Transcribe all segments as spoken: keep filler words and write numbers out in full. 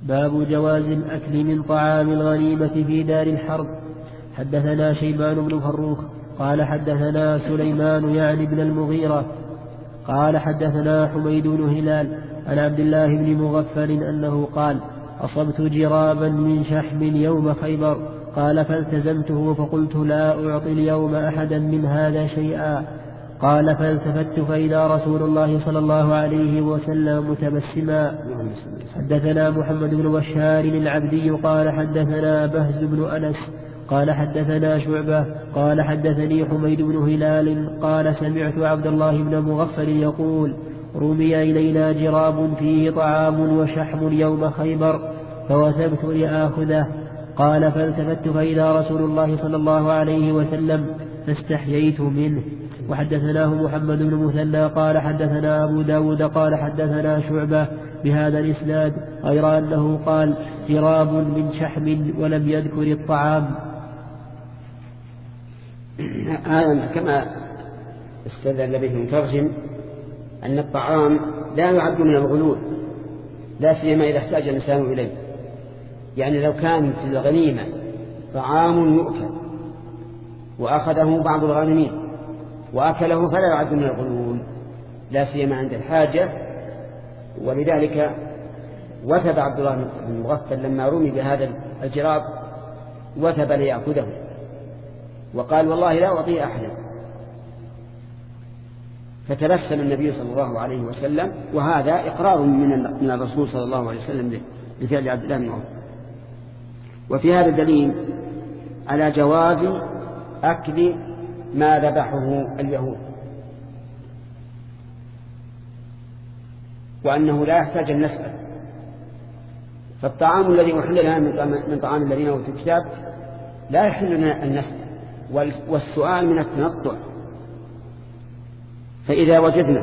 باب جواز الأكل من طعام الغنيمة في دار الحرب. حدثنا شيبان بن فروخ قال حدثنا سليمان يعني بن المغيرة قال حدثنا حميد بن هلال عن عبد الله بن مغفل أنه قال أصبت جرابا من شحم يوم خيبر قال فالتزمته فقلت لا أعطي اليوم أحدا من هذا شيئا قال فالتفت فإذا رسول الله صلى الله عليه وسلم متبسما. حدثنا محمد بن بشار العبدي قال حدثنا بهز بن أنس قال حدثنا شعبة قال حدثني حميد بن هلال قال سمعت عبد الله بن مغفل يقول رمي إلينا جراب فيه طعام وشحم يوم خيبر فوثبت لآخذه قال فالتفت فإذا رسول الله صلى الله عليه وسلم فاستحييت منه. وحدثناه محمد بن مثنى قال حدثنا أبو داود قال حدثنا شعبة بهذا الإسناد غير أنه قال جراب من شحم ولم يذكر الطعام. هذا كما استدل به المترجم أن الطعام لا يعد من الغلول لا سيما إذا احتاج الإنسان إليه. يعني لو كان في الغنيمة طعام يؤكل وأخذه بعض الغانمين وأكله فلا يعد من الغلول لا سيما عند الحاجة. ولذلك وثب عبد الله بن مغفل لما رمي بهذا الجراب وثب ليأخذه وقال والله لا أعطيه أحدا. فتبسم النبي صلى الله عليه وسلم وهذا إقرار من الرسول صلى الله عليه وسلم لفعل عبد الله بن مغفل. وفي هذا دليل على جواز أكل ما ذبحه اليهود وأنه لا يحتاج أن نسأل. فالطعام الذي أحل لنا من طعام الذين أوتوا الكتاب لا يحل لنا أن نسأل والسؤال من التنطع. فإذا وجدنا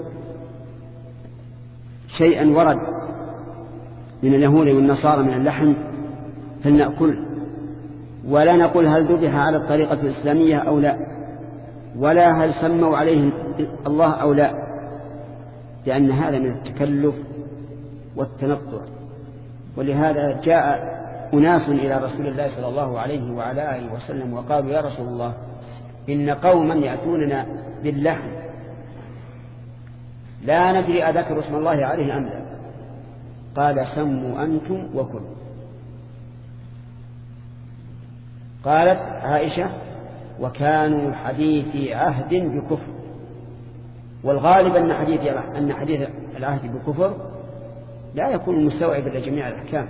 شيئا ورد من اليهود والنصارى من اللحم فلنأكل ولا نقول هل ذبح على الطريقة الإسلامية أو لا ولا هل سموا عليه الله أو لا لأن هذا من التكلف والتنطع. ولهذا جاء أناس إلى رسول الله صلى الله عليه وعلى آله وسلم وقالوا يا رسول الله إن قوما يأتوننا باللحم لا ندري أذكر اسم الله عليه أم لا قال سموا أنتم وكلوا. قالت عائشة وكانوا حديث عهد بكفر والغالب أن حديث, أن حديث العهد بكفر لا يكون مستوعبا لجميع الأحكام.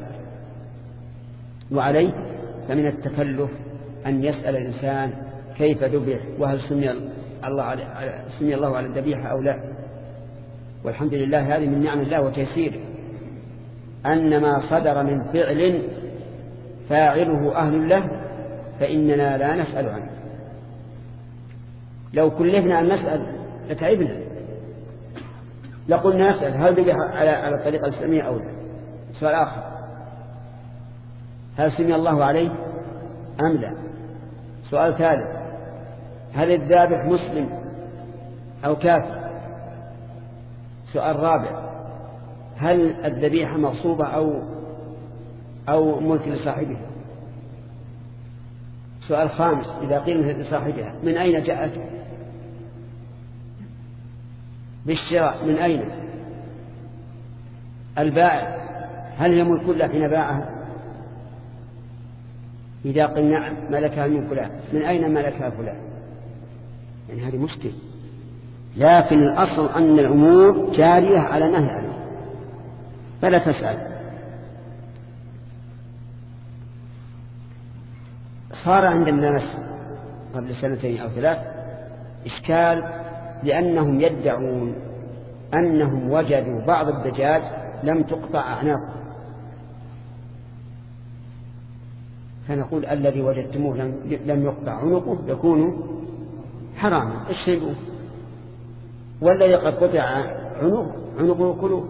وعليه فمن التكلف أن يسأل الإنسان كيف ذبح وهل سمي الله على سمي الله على الذبيحة أو لا. والحمد لله هذه من نعم الله وتيسيره أن ما صدر من فعل فاعله أهل له فإننا لا نسأل عنه. لو كلفنا أن نسأل لتعبنا لقلنا نسأل هل ذبح على على الطريقة الإسلامية أو لا. سؤال آخر هل سمي الله عليه أم لا. سؤال ثالث هل الذابح مسلم أو كافر. سؤال رابع هل الذبيحة مغصوبة أو أو ملك لصاحبها. سؤال خامس إذا قيل لصاحبها من أين جاءت بالشراء من أين. البائع هل هي ملك له حين باعها. إذا قل نعم ملكها من فلان من أين ملكها فلان. يعني هذه مشكلة. لكن الأصل أن الأمور جارية على نهي عنه فلا تسأل. صار عند الناس قبل سنتين أو ثلاث إشكال لأنهم يدعون أنهم وجدوا بعض الدجاج لم تقطع أعناقه فنقول الذي وجدتموه لم يقطع عنقه يكون حراما اشربوه والذي قد قطع عنقه عنقه كله.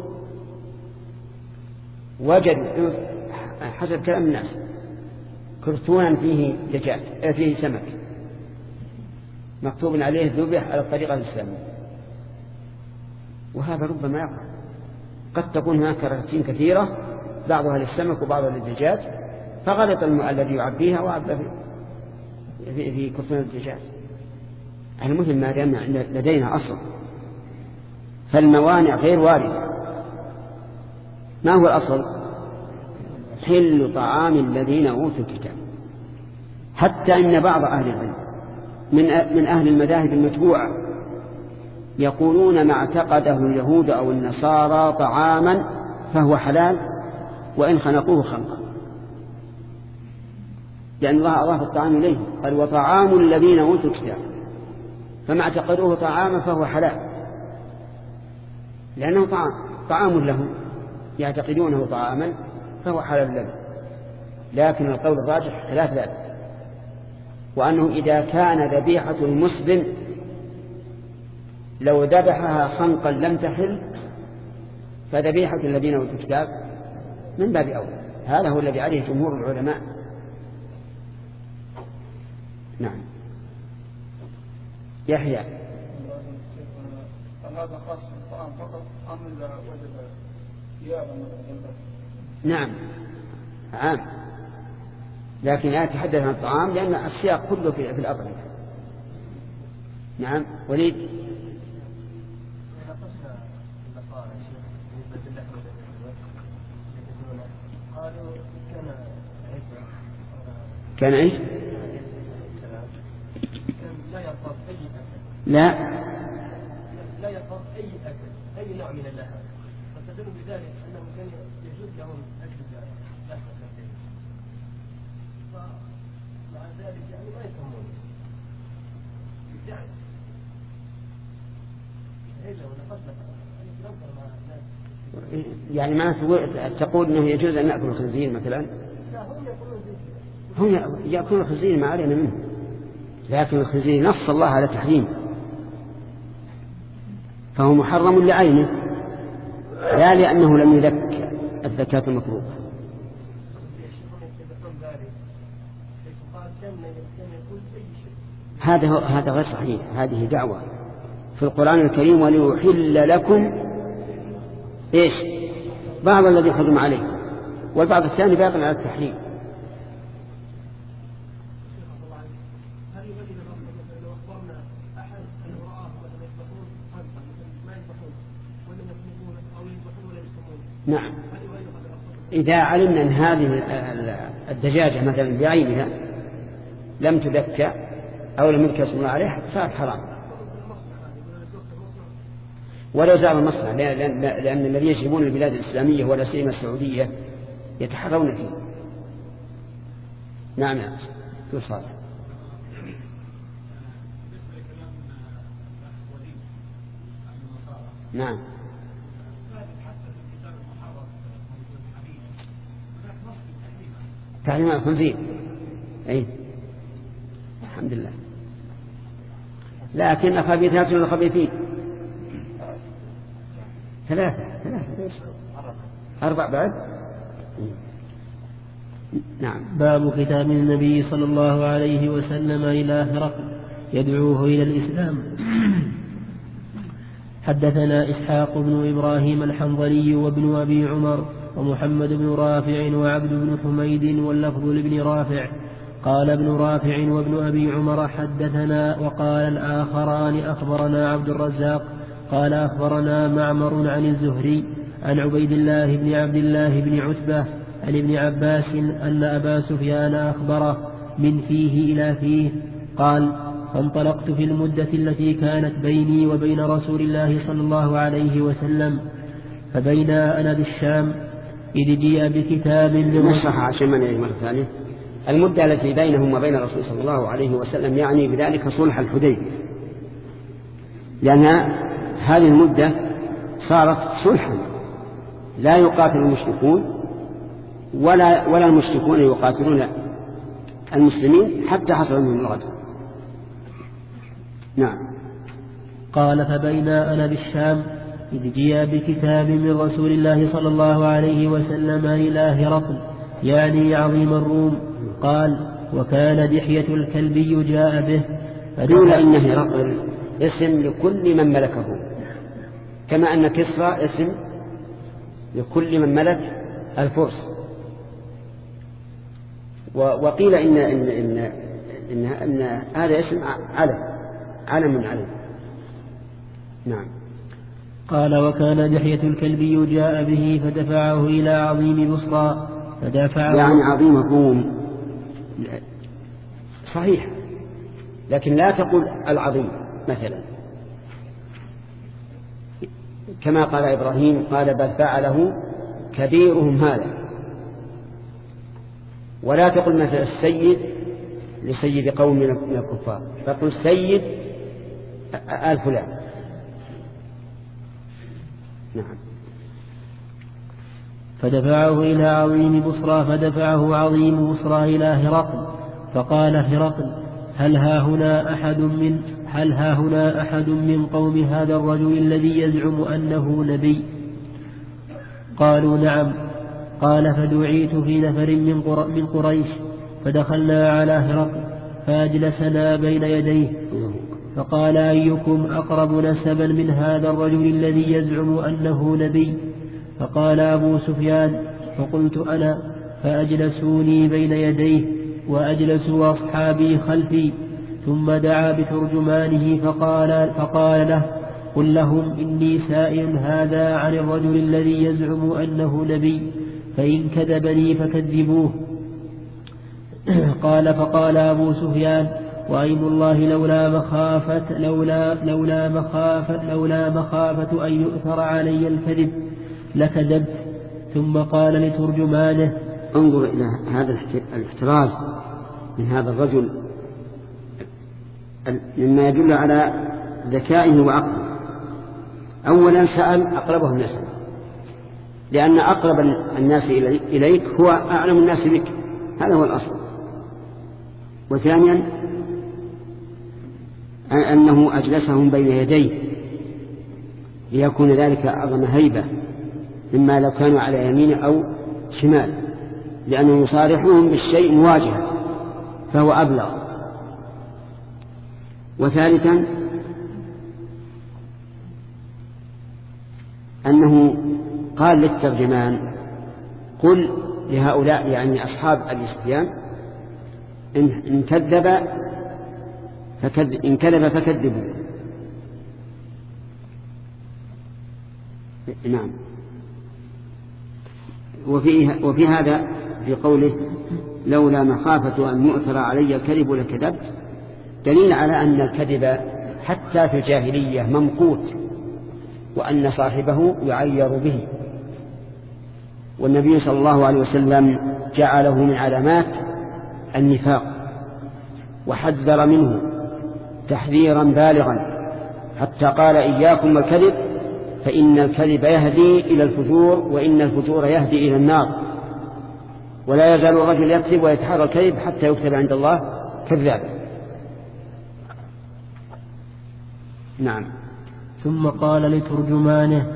وجدوا حسب كلام الناس كرتونا فيه دجاج فيه سمك مكتوب عليه ذبح على الطريقة الإسلامية وهذا ربما يقع. قد تكون هناك كراتين كثيرة بعضها للسمك وبعضها للدجاج، فغلط الذي يعبيها وعبى في, في كرتون الدجاج. المهم ما دام لدينا أصل، فالموانع غير واردة. ما هو الأصل؟ حل طعام الذين أوتوا الكتاب. حتى إن بعض أهل العلم من من أهل المذاهب المتبوعة يقولون ما اعتقده اليهود أو النصارى طعاما فهو حلال وإن خنقوه خنقا، لأن الله أضاف الطعام إليه، قال وطعام الذين أوتوا الكتاب، فما اعتقدوه طعاما فهو حلال لأنه طعام طعام لهم، يعتقدونه طعاما فهو حلال لهم. لكن القول الراجح خلاف ذلك، وأنه إذا كان ذبيحة المسلم لو ذبحها خنقا لم تحل، فذبيحة الذين أوتوا الكتاب من باب أولى. هذا هو الذي عليه جمهور العلماء. نعم. يحيى. هذا خاص بالطعام فقط أم إذا وجد ثيابا مثلا؟ نعم عام، لكن لا تحدث عن الطعام لأن السياق كله في في الأطعمة. نعم. وليد. كان ايش؟ لا لا يرفض اي اكل اي نوع من اللحم، فاستدلوا بذلك انه كان يجوز لهم اكل لحم الخنزير، فمع ذلك يعني ما يسمونه يعني الا ولقد ننكر مع الناس. يعني ما تقول انه يجوز ان ناكل الخنزير مثلا؟ لا، هم يقولون هم يأكلون الخنزير ما علينا منه، لكن الخنزير نص الله على تحريمه، فهو محرم لعينه لا لأنه لم يذك الزكاة المطلوبة. هذا هذا غير صحيح، هذه دعوة في القرآن الكريم وليحل لكم إيش بعض الذي حرم عليكم، والبعض الثاني باق على التحريم. نعم. إذا علمنا أن هذه الدجاجة مثلا بعينها لم تذكى أو لم يذكر اسم الله عليها صارت حرام ولو زار المصنع، لأن الذين يجربون البلاد الإسلامية ولا سيما السعودية يتحرون فيه. نعم يا أخي صالح. نعم. تحريم الخنزير أي الحمد لله، لكن خبيثات الخبيثين ثلاثة ثلاثة أربع بعد. نعم. باب ختام النبي صلى الله عليه وسلم إلى هرقل يدعوه إلى الإسلام. حدثنا إسحاق بن إبراهيم الحنظلي وابن أبي عمر ومحمد بن رافع وعبد بن حميد واللفظ لابن رافع قال ابن رافع وابن أبي عمر حدثنا، وقال الآخران أخبرنا عبد الرزاق قال أخبرنا معمر عن الزهري عن عبيد الله بن عبد الله بن عتبة عن ابن عباس أن أبا سفيان أخبره من فيه إلى فيه قال: فانطلقت في المدة التي كانت بيني وبين رسول الله صلى الله عليه وسلم، فبينا أنا بالشام إذ جيء بكتاب نشرح عشان ما نعيد مرة ثانية. المدة التي بينهم وبين الرسول صلى الله عليه وسلم يعني بذلك صلح الحديبية، لأن هذه المدة صارت صلحا، لا يقاتل المشركون ولا ولا المشركون يقاتلون المسلمين حتى حصل منهم الغدر. نعم. قال: فبينا أنا بالشام إذ جيء بكتاب من رسول الله صلى الله عليه وسلم إلى هرقل يعني عظيم الروم. قال: وكان دحية الكلبي جاء به. قيل إن هرقل اسم لكل من ملكه، كما أن كسرى اسم لكل من ملك الفرس. وقيل إن, إن, إن, إن, إن هذا اسم علم علم من علم. نعم. قال وكان دحية الكلبي جاء به فدفعه إلى عظيم بصرى فدفعه يعني عظيم الروم صحيح، لكن لا تقول العظيم مثلا كما قال إبراهيم قال بل فعله كبيرهم هذا، ولا تقل مثلا السيد لسيد قوم من الكفار، فقل سيد آل فلان. نعم. فدفعه إلى عظيم بصرى فدفعه عظيم بصرى إلى هرقل فقال هرقل هل ها هنا أحد من هل ها هنا أحد من قوم هذا الرجل الذي يزعم أنه نبي؟ قالوا نعم. قال فدعيت في نفر من, قر... من قريش فدخلنا على هرقل فأجلسنا بين يديه فقال أيكم أقرب نسبا من هذا الرجل الذي يزعم أنه نبي؟ فقال أبو سفيان فقلت أنا، فأجلسوني بين يديه وأجلسوا أصحابي خلفي، ثم دعا بترجمانه فقال, فقال له قل لهم إني سائل هذا عن الرجل الذي يزعم أنه نبي، فإن كذبني فكذبوه. قال فقال أبو سفيان وأيم الله لولا مخافة لولا لولا مخافة لولا مخافة أن يؤثر علي الكذب لكذبت. ثم قال لترجمانه انظر إلى هذا الاحتراز من هذا الرجل مما يدل على ذكائه وعقله. أولا سأل أقربهم نسبا، لأن أقرب الناس إليك هو أعلم الناس بك، هذا هو الأصل. وثانيا أنه أجلسهم بين يديه ليكون ذلك أعظم هيبة مما لو كانوا على يمين أو شمال، لأنه يصارحهم بالشيء مواجهة فهو أبلغ. وثالثا أنه قال للترجمان قل لهؤلاء يعني أصحاب أبي سفيان إن كذب فكذب إن كذب فكذبوا. نعم. وفي, وفي هذا في قوله لولا مخافة أن يؤثر علي الكذب لكذبت دليل على أن الكذب حتى في الجاهلية ممقوت، وأن صاحبه يعير به. والنبي صلى الله عليه وسلم جعله من علامات النفاق وحذر منه تحذيرا بالغا، حتى قال إياكم والكذب فإن الكذب يهدي إلى الفجور وإن الفجور يهدي إلى النار، ولا يزال الرجل يكذب ويتحرى الكذب حتى يكتب عند الله كذابا. نعم. ثم قال لترجمانه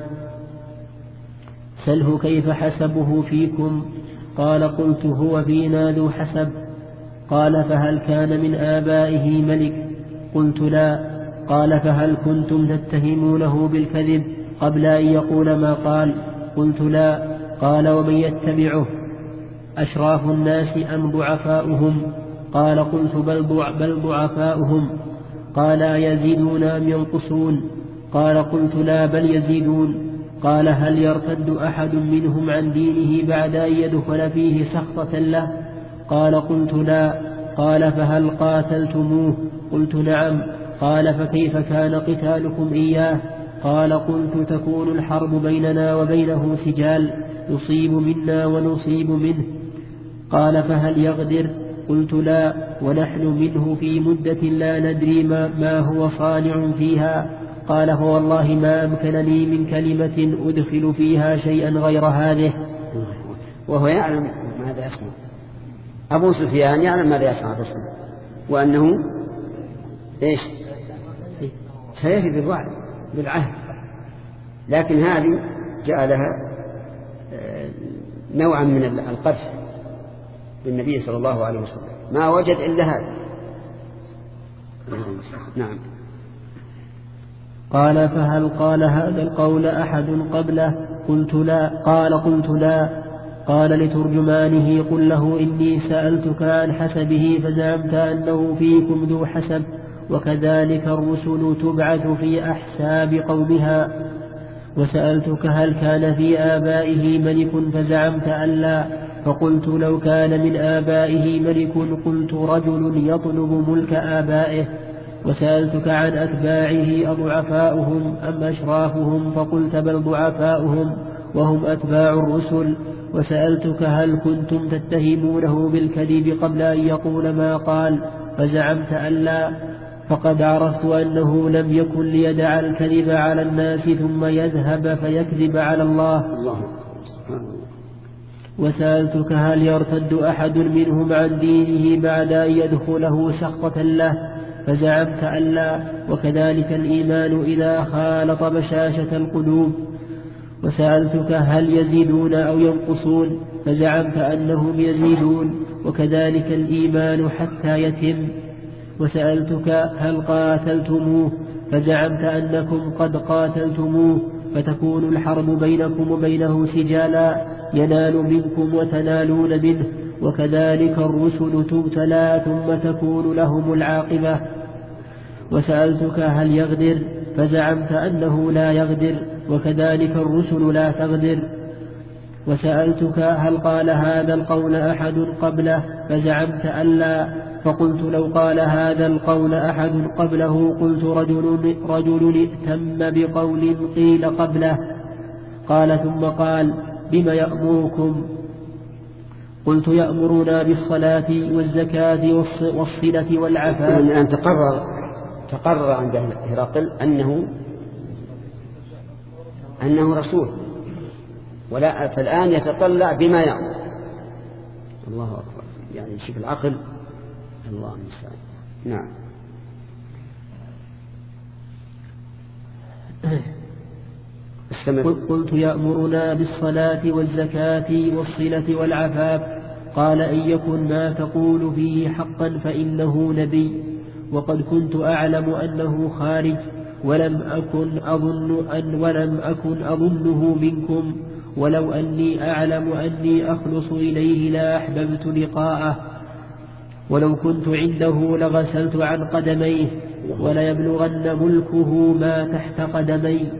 سله كيف حسبه فيكم؟ قال قلت هو فينا ذو حسب. قال فهل كان من آبائه ملك؟ قلت لا. قال فهل كنتم تتهمونه بالكذب قبل أن يقول ما قال؟ قلت لا. قال ومن يتبعه أشراف الناس أم ضعفاؤهم؟ قال قلت بل, بل ضعفاؤهم. قال يزيدون أم ينقصون؟ قال قلت لا بل يزيدون. قال هل يرتد أحد منهم عن دينه بعد أن يدخل فيه سخطة له؟ قال قلت لا. قال فهل قاتلتموه؟ قلت نعم. قال فكيف كان قتالكم إياه؟ قال قلت تكون الحرب بيننا وبينه سجال يصيب منا ونصيب منه. قال فهل يغدر؟ قلت لا، ونحن منه في مدة لا ندري ما, ما هو صانع فيها. قال فوالله ما أمكنني من كلمة أدخل فيها شيئا غير هذه. وهو يعلم ماذا يصنع، أبو سفيان يعلم ماذا يصنع بصنع، وأنه إيش سيفي بالوعد بالعهد، لكن هذه جعلها نوعا من القذف بالنبي صلى الله عليه وسلم، ما وجد إلا هذا. نعم. قال فهل قال هذا القول أحد قبله؟ قلت لا. قال قلت لا. قال لترجمانه قل له إني سألتك عن حسبه فزعمت أنه فيكم ذو حسب، وكذلك الرسل تبعث في أحساب قومها. وسألتك هل كان في آبائه ملك فزعمت أن لا، فقلت لو كان من آبائه ملك قلت رجل يطلب ملك آبائه. وسألتك عن أتباعه أضعفاؤهم أم أشرافهم، فقلت بل ضعفاؤهم وهم أتباع الرسل. وسألتك هل كنتم تتهمونه بالكذب قبل أن يقول ما قال، فزعمت أن لا، فقد عرفت أنه لم يكن ليدع الكذب على الناس ثم يذهب فيكذب على الله. وسألتك هل يرتد أحد منهم عن دينه بعد أن يدخله سخطة له، فزعمت أن لا، وكذلك الإيمان إذا خالط بشاشة القلوب. وسألتك هل يزيدون أو ينقصون، فزعمت أنهم يزيدون، وكذلك الإيمان حتى يتم. وسألتك هل قاتلتموه، فزعمت أنكم قد قاتلتموه، فتكون الحرب بينكم وبينه سجالا ينال منكم وتنالون منه، وكذلك الرسل تبتلى ثم تكون لهم العاقبة. وسألتك هل يغدر، فزعمت أنه لا يغدر، وكذلك الرسل لا تغدر. وسألتك هل قال هذا القول أحد قبله، فزعمت أن لا، فقلت لو قال هذا القول أحد قبله قلت رجل, رجل ائتم بقول قيل قبله. قال ثم قال بما يأمركم؟ قلت يأمرنا بالصلاة والزكاة والصلة والعفاف. الآن تقرر تقرر عند هرقل أنه أنه رسول، ولا فالآن يتطلع بما يأمر. الله أكبر، يعني شوف العقل. الله المستعان. نعم. قلت يأمرنا بالصلاة والزكاة والصلة والعفاف. قال إن يكن ما تقول فيه حقا فإنه نبي، وقد كنت أعلم أنه خارج، ولم أكن أظن أن ولم أكن أظنه منكم، ولو أني أعلم أني أخلص إليه لا أحببت لقاءه، ولو كنت عنده لغسلت عن قدميه، وليبلغن ملكه ما تحت قدمي.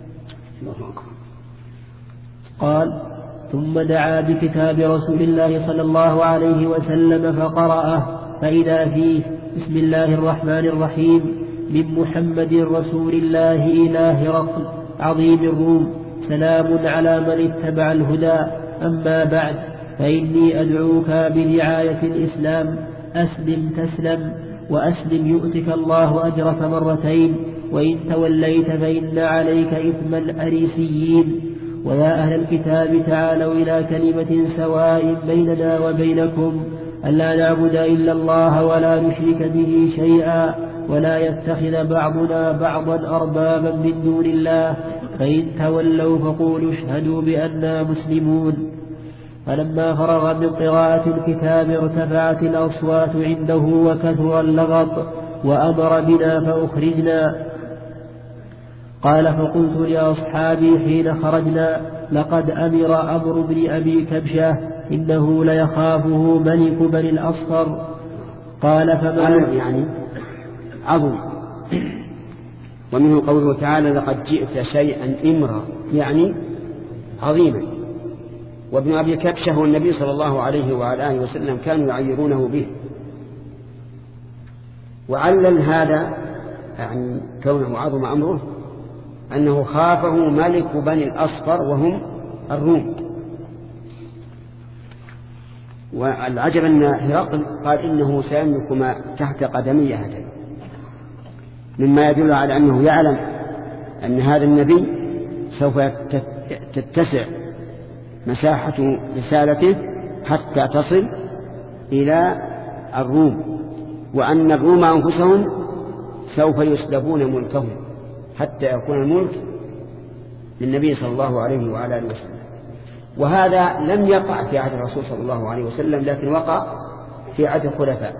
قال ثم دعا بكتاب رسول الله صلى الله عليه وسلم فقرأه، فإذا فيه بسم الله الرحمن الرحيم من محمد رسول الله إلى هرقل عظيم الروم، سلام على من اتبع الهدى، أما بعد فإني أدعوك بدعاية الإسلام، أسلم تسلم، وأسلم يؤتك الله أجرك مرتين، وإن توليت فإن عليك إثم الأريسيين. ويا أهل الكتاب تعالوا إلى كلمة سواء بيننا وبينكم ألا نعبد إلا الله ولا نشرك به شيئا، ولا يتخذ بعضنا بعضا أربابا من دون الله، فإن تولوا فقولوا اشهدوا بأننا مسلمون. فلما فرغ من قراءة الكتاب ارتفعت الأصوات عنده وكثر اللغط، وأمر بنا فأخرجنا. قال فقلت لأصحابي حين خرجنا لقد أمر أمر بن أبي كبشة إنه ليخافه ملك بني الأصفر. قال فمن يعني عظم، ومنه قوله تعالى لقد جئت شيئا إمرا، يعني عظيما. وابن أبي كبشة والنبي صلى الله عليه وعلى آله وسلم كانوا يعيرونه به. وعلل هذا يعني كونه عظم أمره أنه خافه ملك بني الأصفر وهم الروم. والعجب أن هرقل قال إنه سيملك ما تحت قدمي هاتين، مما يدل على أنه يعلم أن هذا النبي سوف تتسع مساحة رسالته حتى تصل إلى الروم، وأن الروم أنفسهم سوف يسلبون ملكهم حتى يكون الملك للنبي صلى الله عليه وعلى آله وسلم. وهذا لم يقع في عهد الرسول صلى الله عليه وسلم، لكن وقع في عهد الخلفاء.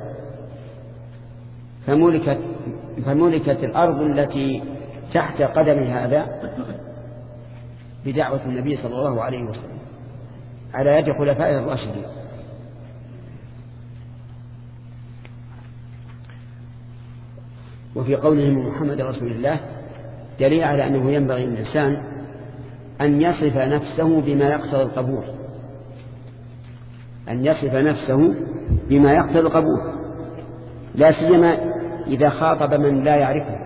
فملكت, فملكت الأرض التي تحت قدم هذا بدعوة النبي صلى الله عليه وسلم. على يد خلفائه الراشدين. وفي قوله محمد رسول الله دليل على أنه ينبغي للإنسان أن يصف نفسه بما يقتضي القبول، أن يصف نفسه بما يقتضي القبول، لا سيما إذا خاطب من لا يعرفه.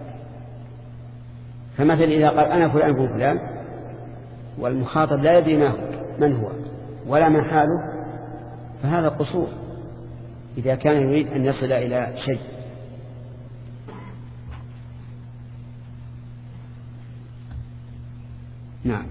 فمثلا إذا قال أنا فلان هو فلان والمخاطب لا يدري ما هو من هو ولا من حاله، فهذا قصور إذا كان يريد أن يصل إلى شيء. نعم.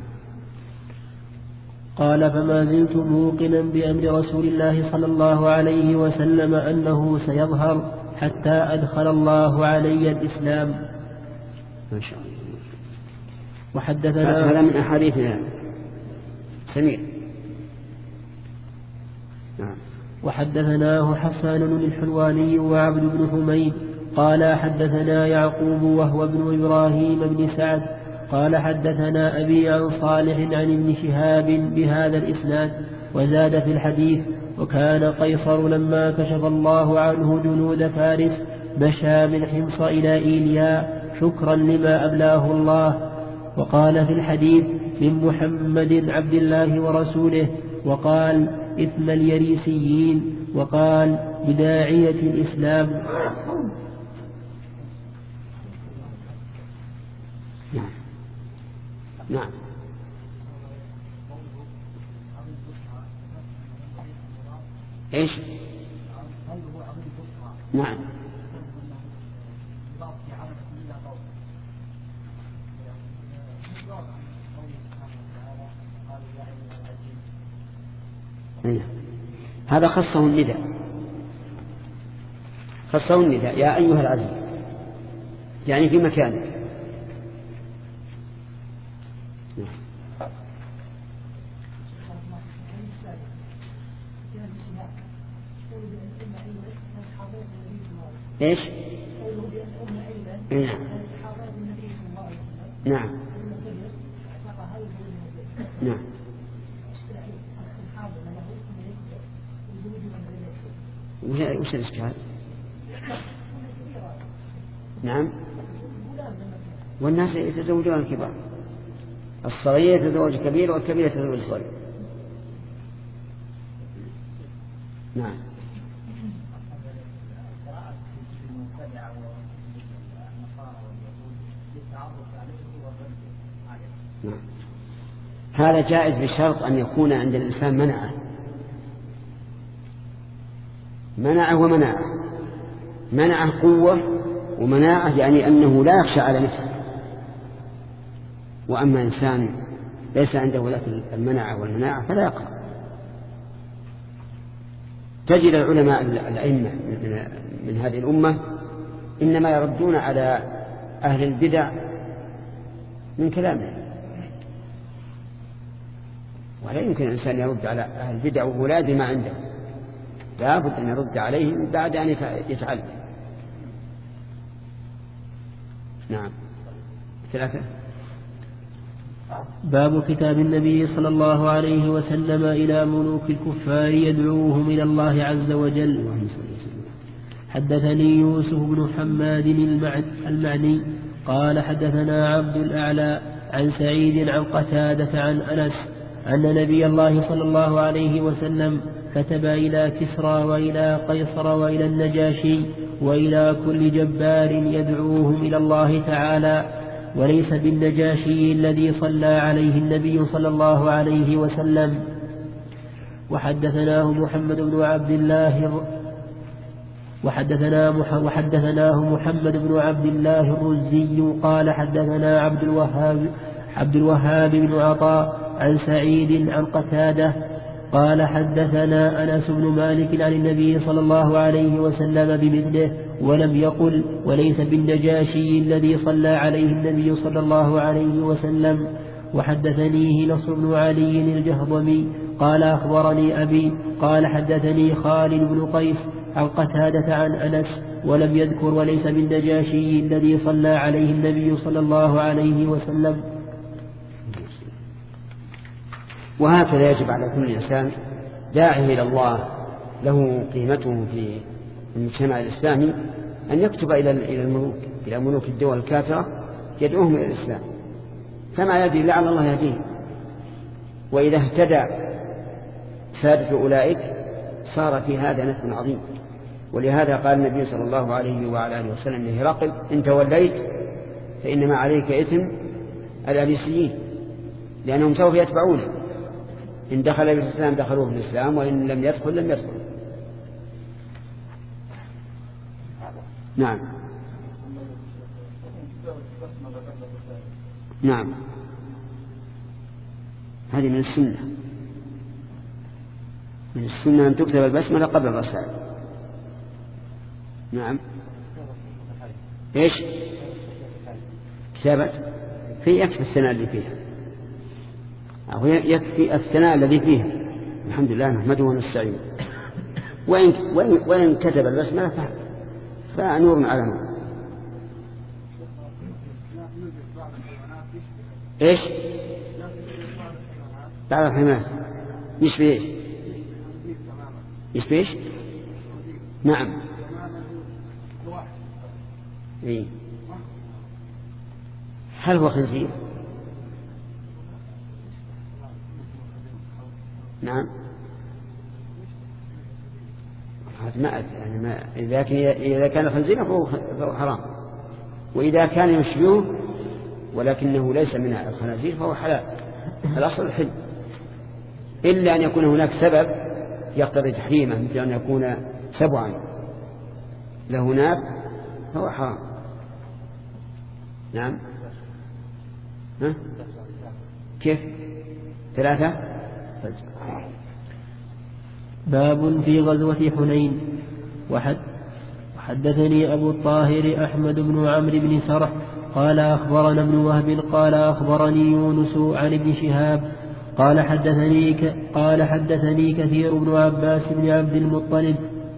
قال فما زلت موقنا بأمر رسول الله صلى الله عليه وسلم أنه سيظهر حتى أدخل الله علي الإسلام. ما شاء الله. وحدثنا هذا من أحاديثنا سمير. نعم. وحدثناه حسان الحلواني وعبد بن حميد قال حدثنا يعقوب وهو ابن إبراهيم بن سعد قال حدثنا أبي عن صالح عن ابن شهاب بهذا الإسناد وزاد في الحديث وكان قيصر لما كشف الله عنه جنود فارس مشى من حمص إلى إيليا شكرا لما أبلاه الله. وقال في الحديث من محمد عبد الله ورسوله، وقال إثم اليريسيين، وقال بداعية الإسلام. نعم. نعم. ايش؟ نعم. هذا خصه النداء، خصه النداء يا أيها العزيز، يعني في مكانك. ايش؟ نعم. نعم. نعم. وش الإشكال؟ نعم. والناس يتزوجون الكبار، الصغير يتزوج الكبير والكبير يتزوج الصغير. نعم. نعم. هذا جائز بشرط أن يكون عند الإنسان منعه منعه ومناعه منعه قوة ومناعه، يعني أنه لا يخشى على نفسه. وأما إنسان ليس عنده لك المنعه والمناعه فلا يقع. تجد العلماء الأئمة من هذه الأمة إنما يردون على أهل البدع من كلامه، ولا يمكن الإنسان يرد على أهل البدع وولاد ما عنده، لا بد أن يرد عليهم بعد أن يتعلم. نعم. ثلاثة. باب كتاب النبي صلى الله عليه وسلم إلى ملوك الكفار يدعوهم إلى الله عز وجل. حدثني يوسف بن حماد المعني قال حدثنا عبد الأعلى عن سعيد عن قتادة عن أنس أن نبي الله صلى الله عليه وسلم كتب إلى كسرى وإلى قيصر وإلى النجاشي وإلى كل جبار يدعوهم إلى الله تعالى، وليس بالنجاشي الذي صلى عليه النبي صلى الله عليه وسلم. وحدثناه محمد بن عبد الله وحدثنا وحدثناه محمد بن عبد الله الرزي قال حدثنا عبد الوهاب عبد الوهاب بن عطاء عن سعيد عن قتادة قال حدثنا أنس بن مالك عن النبي صلى الله عليه وسلم بمثله، ولم يقل وليس بالنجاشي الذي صلى عليه النبي صلى الله عليه وسلم. وحدثنيه نصر بن علي الجهضمي قال أخبرني أبي قال حدثني خالد بن قيس عن قتادة عن أنس، ولم يذكر وليس بالنجاشي الذي صلى عليه النبي صلى الله عليه وسلم. وهكذا يجب على كل إنسان داعي إلى الله له قيمته في المجتمع الإسلامي أن يكتب إلى إلى الملوك إلى ملوك الدول الكافرة يدعوهم إلى الإسلام، فما يدري لعل الله يهديه. وإذا اهتدى سادة أولئك صار في هذا نفع عظيم. ولهذا قال النبي صلى الله عليه وعلى آله وسلم لهرقل: إن توليت فإنما عليك إثم الأبيسيين، لأنهم سوف يتبعونه، إن دخل في الإسلام دخلوا في الإسلام، وإن لم يدخل لم يدخل. نعم نعم هذه من السنة، من السنة أن تكتب البسملة قبل الرسائل. نعم إيش كتابة في يكفي الثناء اللي فيها، أو يكفي الثناء الذي فيها. الحمد لله نحمده ونستعينه. وإن, وإن, وإن كتب البسملة فنور على نور. إيش بعض الحيوانات يشبه إيش يشبه إيش نعم إيه. هل هو خنزير؟ نعم ما يعني ما إذا كان إذا كان خنزيرا فهو حرام، وإذا كان يشبهه ولكنه ليس من الخنازير فهو حلال. الأصل الحل، إلا أن يكون هناك سبب يقتضي تحريمه، مثل أن يكون سبعا له ناب فهو حرام. نعم ها؟ كيف ثلاثة؟ باب في غزوة حنين. وحد وحدثني أبو الطاهر أحمد بن عمرو بن سرح قال أخبرنا ابن وهب قال أخبرني يونس عن ابن شهاب قال حدثني ك... قال حدثني كثير بن عباس بن عبد المطلب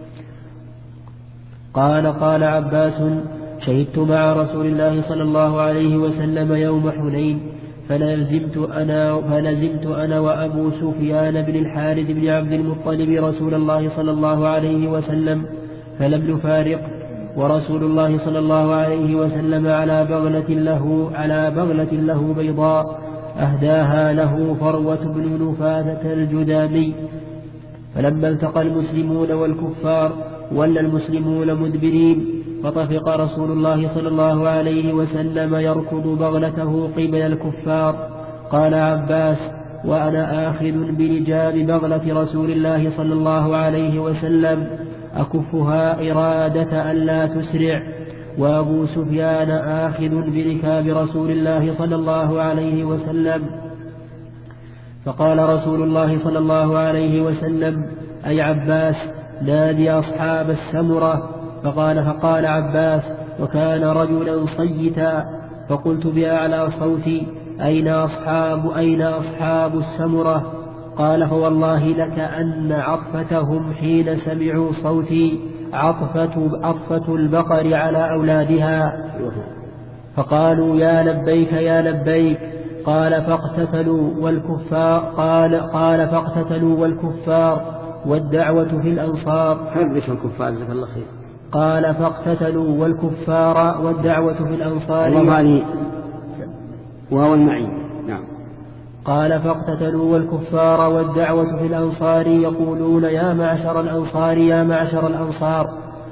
قال قال عباس: شهدت مع رسول الله صلى الله عليه وسلم يوم حنين، فلزمت أنا, فلزمت أنا وأبو سفيان بن الحارث بن عبد المطلب رسول الله صلى الله عليه وسلم فلم نفارق، ورسول الله صلى الله عليه وسلم على بغلة له على بغلة له بيضاء أهداها له فروة بن نفاذة الجذامي. فلما التقى المسلمون والكفار ولى المسلمون مدبرين، فطفق رسول الله صلى الله عليه وسلم يركض بغلته قبل الكفار. قال عباس: وأنا آخذ بلجام بغلة رسول الله صلى الله عليه وسلم أكفها إرادة ألا تسرع، وأبو سفيان آخذ بركاب رسول الله صلى الله عليه وسلم. فقال رسول الله صلى الله عليه وسلم: أي عباس، نادي أصحاب السمرة. فقال فقال عباس: وكان رجلا صيتا. فقلت بأعلى صوتي: أين أصحاب أين أصحاب السمرة؟ قال: فوالله لكأن عطفتهم حين سمعوا صوتي عطفة, عطفة البقر على أولادها. فقالوا: يا لبيك يا لبيك. قال فاقتتلوا والكفار قال قال فاقتتلوا والكفار والدعوة في الأنصار. حدث الكفار جزاك الله خير. قال فاقتتلوا والكفار والدعوة في الأنصار. الله عليه وهو المعين. نعم. قال فاقتتلوا والكفار والدعوة في الأنصار يقولون: يا معشر الأنصار يا معشر الأنصار.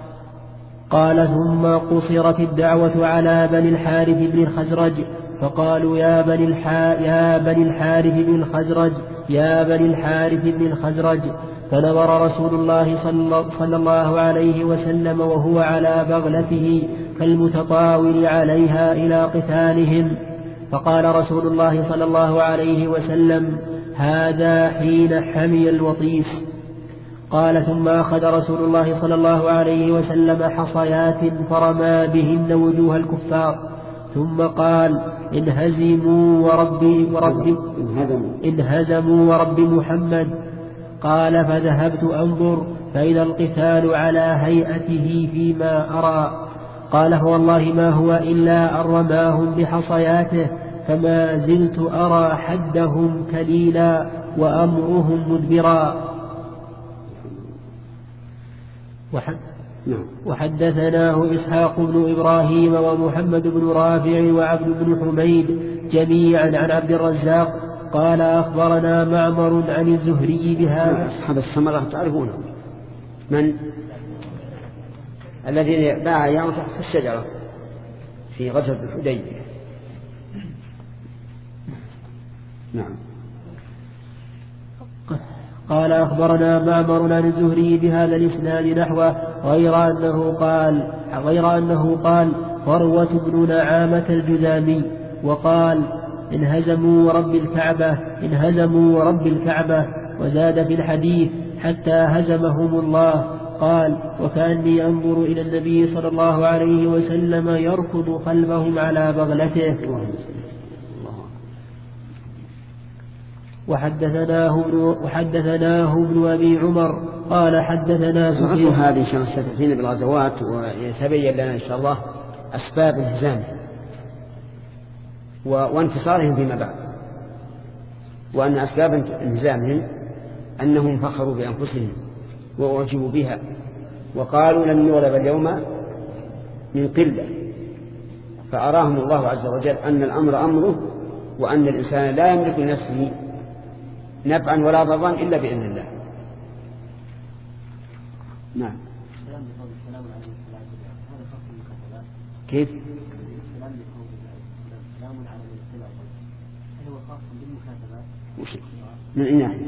قال ثم قصرت الدعوة على بني الحارث بن الخزرج، فقالوا: يا بني الحا يا بني الحارث بن الخزرج يا بني الحارث بن الخزرج. فنظر رسول الله صلى الله عليه وسلم وهو على بغلته كالمتطاول عليها إلى قتالهم. فقال رسول الله صلى الله عليه وسلم: هذا حين حمي الوطيس. قال ثم أخذ رسول الله صلى الله عليه وسلم حصيات فرمى بهن وجوه الكفار، ثم قال: انهزموا ورب, ورب انهزموا ورب محمد. قال فذهبت أنظر فإذا القتال على هيئته فيما أرى. قال فوالله ما هو إلا أن رماهم بحصياته، فما زلت أرى حدهم كليلا وأمرهم مدبرا. وحدثناه إسحاق بن إبراهيم ومحمد بن رافع وعبد بن حميد جميعا عن عبد الرزاق قال أخبرنا معمر عن الزهري بهذا. أصحاب الثمرة تعرفونه من الذين باع يوم تحت الشجرة في غزوة الحديبية. نعم. قال أخبرنا معمر عن الزهري بهذا الإسناد نحوه غير أنه قال غير أنه قال فروة بن نعامة الجذامي وقال انهزموا ورب الكعبة انهزموا ورب الكعبة وزاد في الحديث حتى هزمهم الله. قال وكأني أنظر إلى النبي صلى الله عليه وسلم يركض خلفهم على بغلته. وحدثناه وحدثناه ابن أبي عمر قال حدثنا سفيان. هذه إن شاء الله ستأتينا بالغزوات ويتبين لنا إن شاء الله أسباب انهزامهم وانتصارهم فيما بعد، وأن أسباب انهزامهم أنهم فخروا بأنفسهم وأعجبوا بها وقالوا لن نغلب اليوم من قلة، فأراهم الله عز وجل أن الأمر أمره وأن الإنسان لا يملك لنفسه نفعا ولا ضرا إلا بإذن الله. نعم. كيف؟ من أي ناحية؟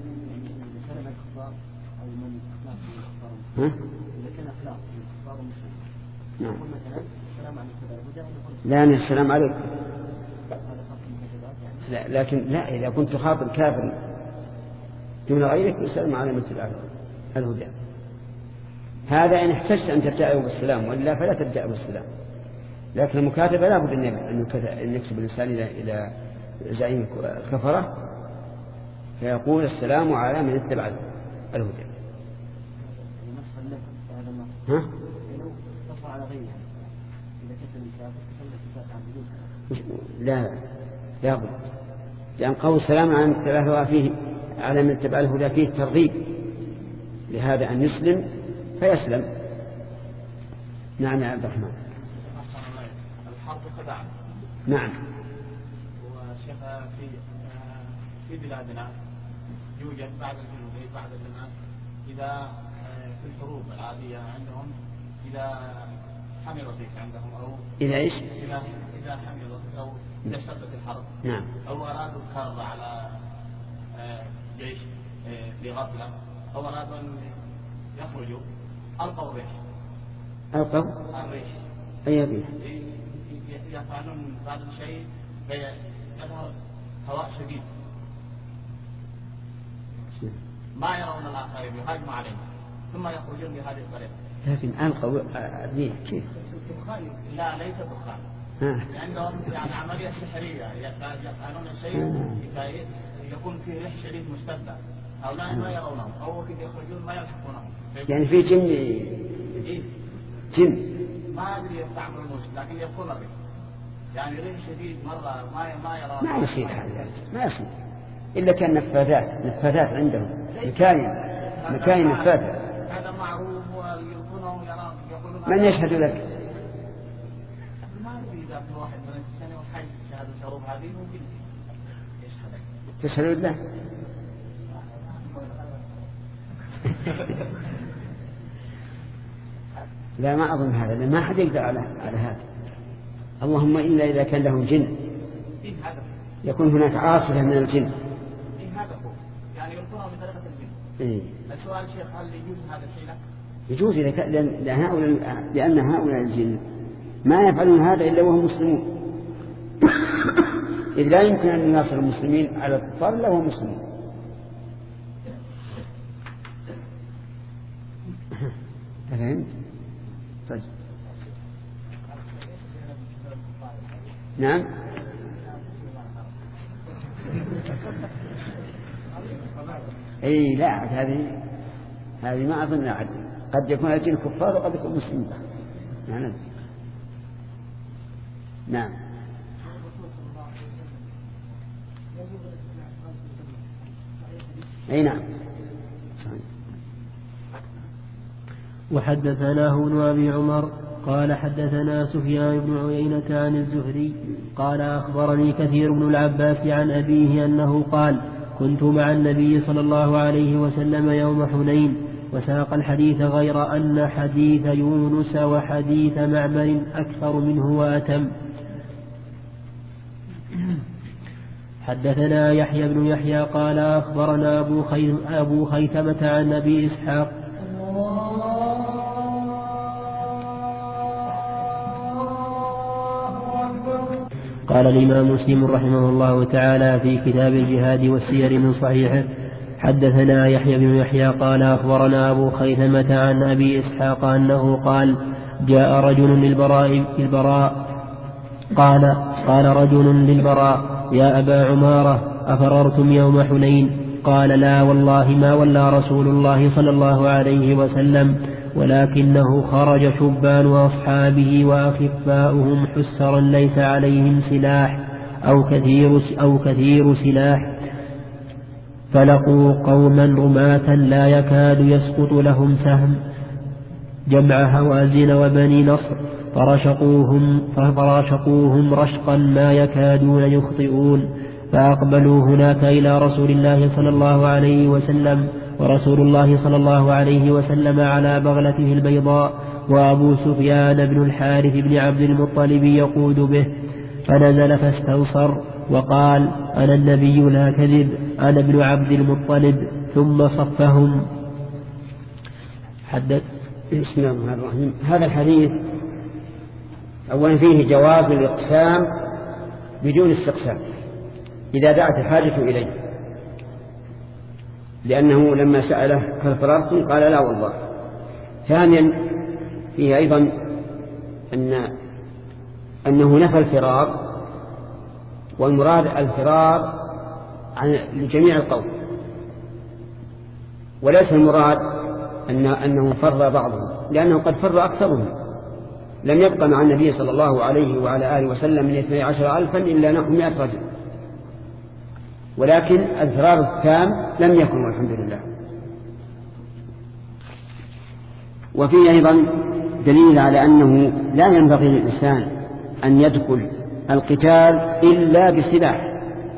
ها؟ نعم. لا أن السلام عليكم. لا لكن لا إذا كنت خاطب كافر دون غيرك يسلم على مثل الهدى. هذا إن احتجت أن تبدأه بالسلام وإلا فلا تبدأه بالسلام. لكن المكاتبة لا بد أن يكتب الإنسان إلى زعيم الكفرة فيقول السلام على من اتبع الهدى. ها؟ لا لا بد، لأن قول السلام على من اتبع الهدى فيه على من اتبع الهدى فيه ترغيب لهذا أن يسلم فيسلم. نعم يا عبد الرحمن. الحرب خدعة. نعم. وشيخ في في بلادنا يوجد بعض الجنود بعض الناس إذا في الحروب العادية عندهم إذا حمل الرئيس عندهم أو إذا إيش؟ إذا إذا حمل أو إذا اشتدت الحرب. نعم. أو أرادوا الكر على جيش لغفلة أو أرادوا أن يخرجوا ألقوا الريش. ألقوا الريش. أي ريش؟ يفعلون بعض الشيء فيظهر هواء شديد ما يرون الآخرين يهاجموا عليهم ثم يخرجون بهذه الطريقة. لكن ألقوا الريح كيف؟ لا ليس دخان. عندهم يعني عملية سحرية يفعلون شيء يكون فيه ريح شديد مشتدة هؤلاء ما يرونهم أو وقت يخرجون ما يلحقونهم. يعني في جن جن ما أدري يستعملون لكن يكون الريح يعني ريح شديد مرة ما ما يرى. ما يصير هذا ما يصير إلا كان نفاذات نفاذات عندهم مكاين مكاين نفاذات. هذا معروف ويكونهم يقولون. من يشهد لك؟ ما أدري إذا في واحد من السنة وحي شهادة الحروب هذه ممكن يشهد. تشهد بالله؟ لا ما أظن هذا لأن ما حد يقدر على على هذا. اللهم إلا إذا كان لهم جن يكون هناك عاصفة من الجن. يعني يلقونها بطريقة الجن. إيه. السؤال شيخ هل يجوز هذا الحيلة؟ يجوز إذا كان لأن هؤلاء لأن هؤلاء الجن ما يفعلون هذا إلا وهم مسلمون. إذ لا يمكن أن يناصر المسلمين على الكفار إلا وهم مسلمون. فهمت؟ طيب. نعم. اي لا هذه هذه ما اظن عاد قد يكون الجن كفار وقد يكون مسلمين. نعم. نعم. أي نعم. وحدثناه ابن أبي عمر قال حدثنا سفيان بن عيينة عن الزهري قال أخبرني كثير بن العباس عن أبيه أنه قال كنت مع النبي صلى الله عليه وسلم يوم حنين، وساق الحديث غير أن حديث يونس وحديث معمر أكثر منه وأتم. حدثنا يحيى بن يحيى قال أخبرنا أبو, خي... أبو خيثمة عن أبي إسحاق قال الإمام مسلم رحمه الله تعالى في كتاب الجهاد والسير من صحيحه حدثنا يحيى بن يحيى قال أخبرنا أبو خيثمة عن أبي إسحاق أنه قال جاء رجل للبراء, للبراء قال قال رجل للبراء يا أبا عمارة أفررتم يوم حنين؟ قال لا والله ما ولى رسول الله صلى الله عليه وسلم، ولكنه خرج شبان وأصحابه وأخفاؤهم حسرا ليس عليهم سلاح أو كثير, أو كثير سلاح، فلقوا قوما رماة لا يكاد يسقط لهم سهم جمع هوازن وبني نصر فرشقوهم, فرشقوهم رشقا ما يكادون يخطئون، فأقبلوا هناك إلى رسول الله صلى الله عليه وسلم، ورسول الله صلى الله عليه وسلم على بغلته البيضاء، وأبو سفيان بن الحارث بن عبد المطلب يقود به، فنزل فاستنصر وقال أنا النبي لا كذب أنا ابن عبد المطلب، ثم صفهم. حدث. بسم الله الرحمن الرحيم. هذا الحديث أولا فيه جواز الإقسام بدون استقسام إذا دعت الحاجة إليه، لأنه لما سأله هل فررتم قال لا والله. ثانيا فيه أيضا أن أنه نفى الفرار، والمراد الفرار عن لجميع القوم، وليس المراد أن أنه فر بعضهم، لأنه قد فر أكثرهم، لم يبقى مع النبي صلى الله عليه وعلى آله وسلم من اثني عشر ألفا إلا نحو مئة رجل، ولكن الفرار التام لم يكن والحمد لله. وفيه أيضا دليل على أنه لا ينبغي للإنسان أن يدخل القتال إلا بسلاح،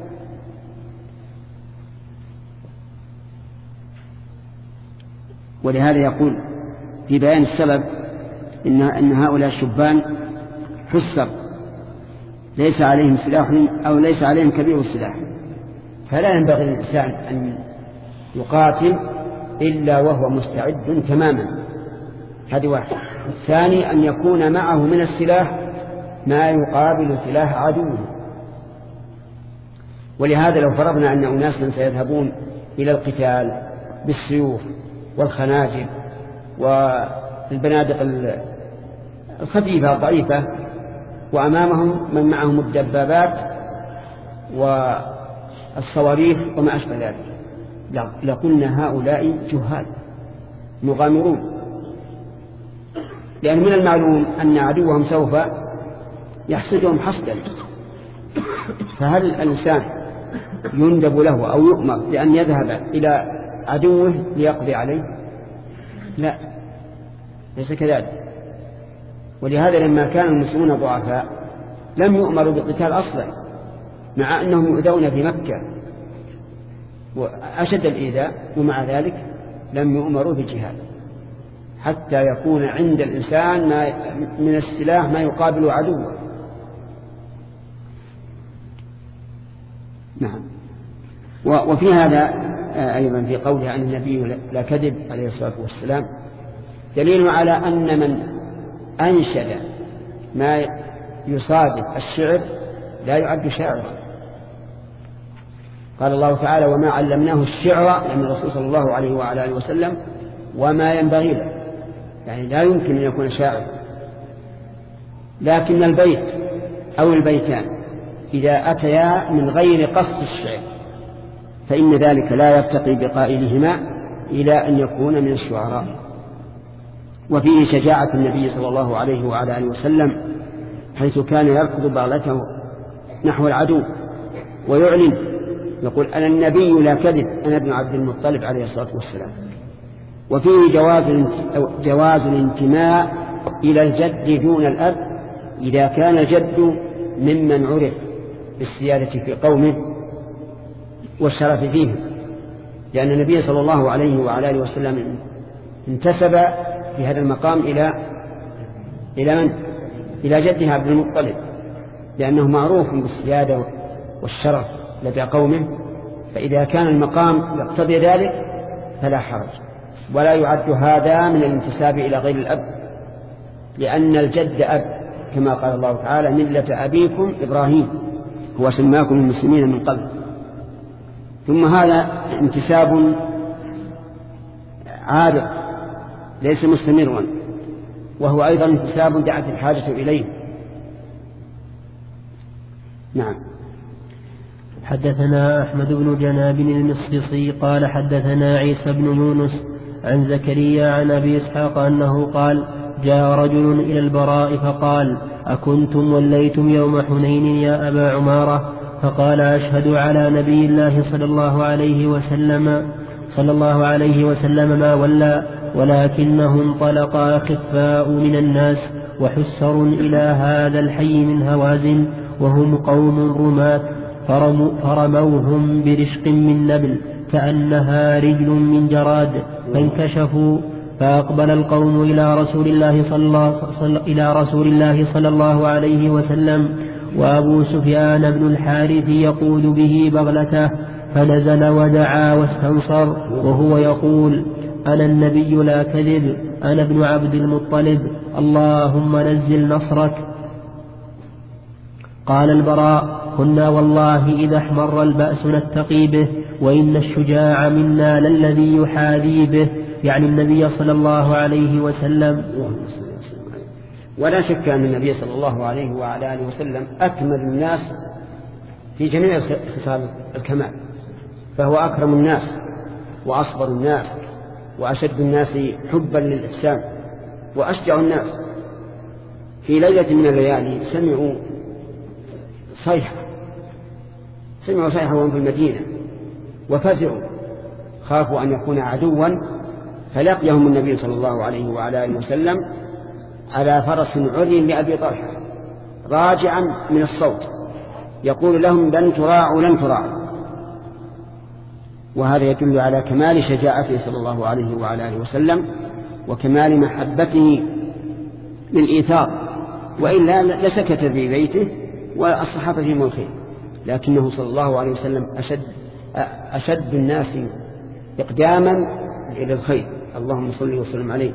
ولهذا يقول في بيان السبب إن, إن هؤلاء الشبان حسر ليس عليهم سلاح أو ليس عليهم كبير السلاح، فلا ينبغي للإنسان أن يقاتل إلا وهو مستعد تماما. هذه واحد. الثاني أن يكون معه من السلاح ما يقابل سلاح عدوه، ولهذا لو فرضنا أن أناسا سيذهبون إلى القتال بالسيوف والخناجر والبنادق الخفيفة الضعيفة، وأمامهم من معهم الدبابات والصواريخ وما أشبه ذلك، لقلنا هؤلاء جهال مغامرون، لأن من المعلوم أن عدوهم سوف يحصدهم حصدا. فهل الإنسان يندب له أو يؤمر بأن يذهب إلى عدوه ليقضي عليه؟ لا، ليس كذلك. ولهذا لما كان المسلمون ضعفاء لم يؤمروا بالقتال أصلا، مع أنهم يؤذون في مكة وأشد الإيذاء، ومع ذلك لم يؤمروا بالجهاد حتى يكون عند الإنسان ما من السلاح ما يقابل عدوه. نعم. وفي هذا أيضا في قوله عن النبي لا كذب عليه الصلاة والسلام دليل على أن من أنشد ما يصادف الشعر لا يعد شاعرا. قال الله تعالى وما علمناه الشعر، لأن الرسول صلى الله عليه وعلى آله وسلم وما ينبغي له، يعني لا يمكن أن يكون شاعر. لكن البيت أو البيتان إذا أتيا من غير قصد الشعر فإن ذلك لا يرتقي بقائلهما إلى أن يكون من الشعراء. وفيه شجاعة النبي صلى الله عليه وعلى آله وسلم حيث كان يركض بغلته نحو العدو ويعلن يقول أنا النبي لا كذب أنا ابن عبد المطلب عليه الصلاة والسلام. وفيه جواز جواز الانتماء إلى الجد دون الأب إذا كان الجد ممن عرف بالسيادة في قومه والشرف فيه، لأن النبي صلى الله عليه وعلى آله وسلم انتسب في هذا المقام إلى إلى من؟ إلى جده عبد المطلب، لأنه معروف بالسيادة والشرف لدى قومه، فإذا كان المقام يقتضي ذلك فلا حرج، ولا يعد هذا من الانتساب إلى غير الأب، لأن الجد أب كما قال الله تعالى ملة أبيكم إبراهيم هو سماكم المسلمين من قبل. ثم هذا انتساب عابر ليس مستمرا، وهو أيضا انتساب دعت الحاجة إليه. نعم. حدثنا أحمد بن جناب المصيصي قال حدثنا عيسى بن يونس عن زكريا عن أبي إسحاق أنه قال جاء رجل إلى البراء فقال أكنتم وليتم يوم حنين يا أبا عمارة؟ فقال أشهد على نبي الله صلى الله عليه وسلم صلى الله عليه وسلم ما ولى، ولكنه انطلق أخفاء من الناس وحسر إلى هذا الحي من هوازن وهم قوم رماة فرموهم برشق من نبل كأنها رجل من جراد فانكشفوا، فأقبل القوم إلى رسول الله صلى الله, صلى إلى رسول الله صلى الله عليه وسلم، وأبو سفيان بن الحارث يقود به بغلته، فنزل ودعا واستنصر وهو يقول أنا النبي لا كذب أنا ابن عبد المطلب اللهم نزل نصرك. قال البراء كنا والله إذا احمر البأس نتقي به، وإن الشجاع منا للذي يحاذي به، يعني النبي صلى الله عليه وسلم. ولا شك أن النبي صلى الله عليه وعلى آله وسلم أكمل الناس في جميع خصال الكمال، فهو أكرم الناس وأصبر الناس وأشد الناس حبا للإحسان وأشجع الناس. في ليلة من الليالي سمعوا صيحة سمعوا صيحة وهم في المدينة وفزعوا، خافوا أن يكون عدوا، فلقيهم النبي صلى الله عليه وعلى آله وسلم على فرس عري لأبي طلحة راجعا من الصوت يقول لهم لن تراعوا لن تراعوا. وهذا يدل على كمال شجاعته صلى الله عليه وعلى آله وسلم وكمال محبته للإيثار، وإلا لسكت في بيته والصحابة فيهم الخير، لكنه صلى الله عليه وسلم أشد, أشد الناس إقداما إلى الخير. اللهم صل وسلم عليه.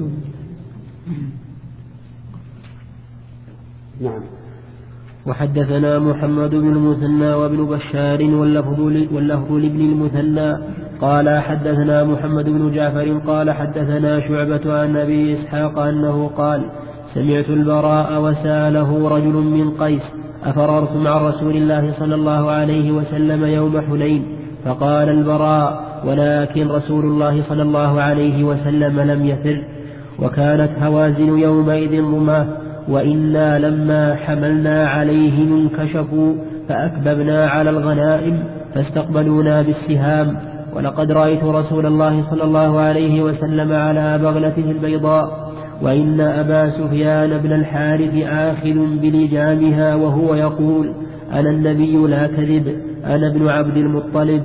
نعم. وحدثنا محمد بن المثنى وابن بشار واللفظ لابن المثنى قال حدثنا محمد بن جعفر قال حدثنا شعبة عن أبي إسحاق أنه قال سمعت البراء وسأله رجل من قيس أفررتم عن رسول الله صلى الله عليه وسلم يوم حنين؟ فقال البراء ولكن رسول الله صلى الله عليه وسلم لم يفر، وكانت هوازن يومئذ رماه، وإنا لما حملنا عليهم انكشفوا فأكببنا على الغنائم فاستقبلونا بالسهام، ولقد رأيت رسول الله صلى الله عليه وسلم على بغلته البيضاء، وإن أبا سفيان بن الحارث آخذ بلجامها وهو يقول أنا النبي لا كذب أنا ابن عبد المطلب.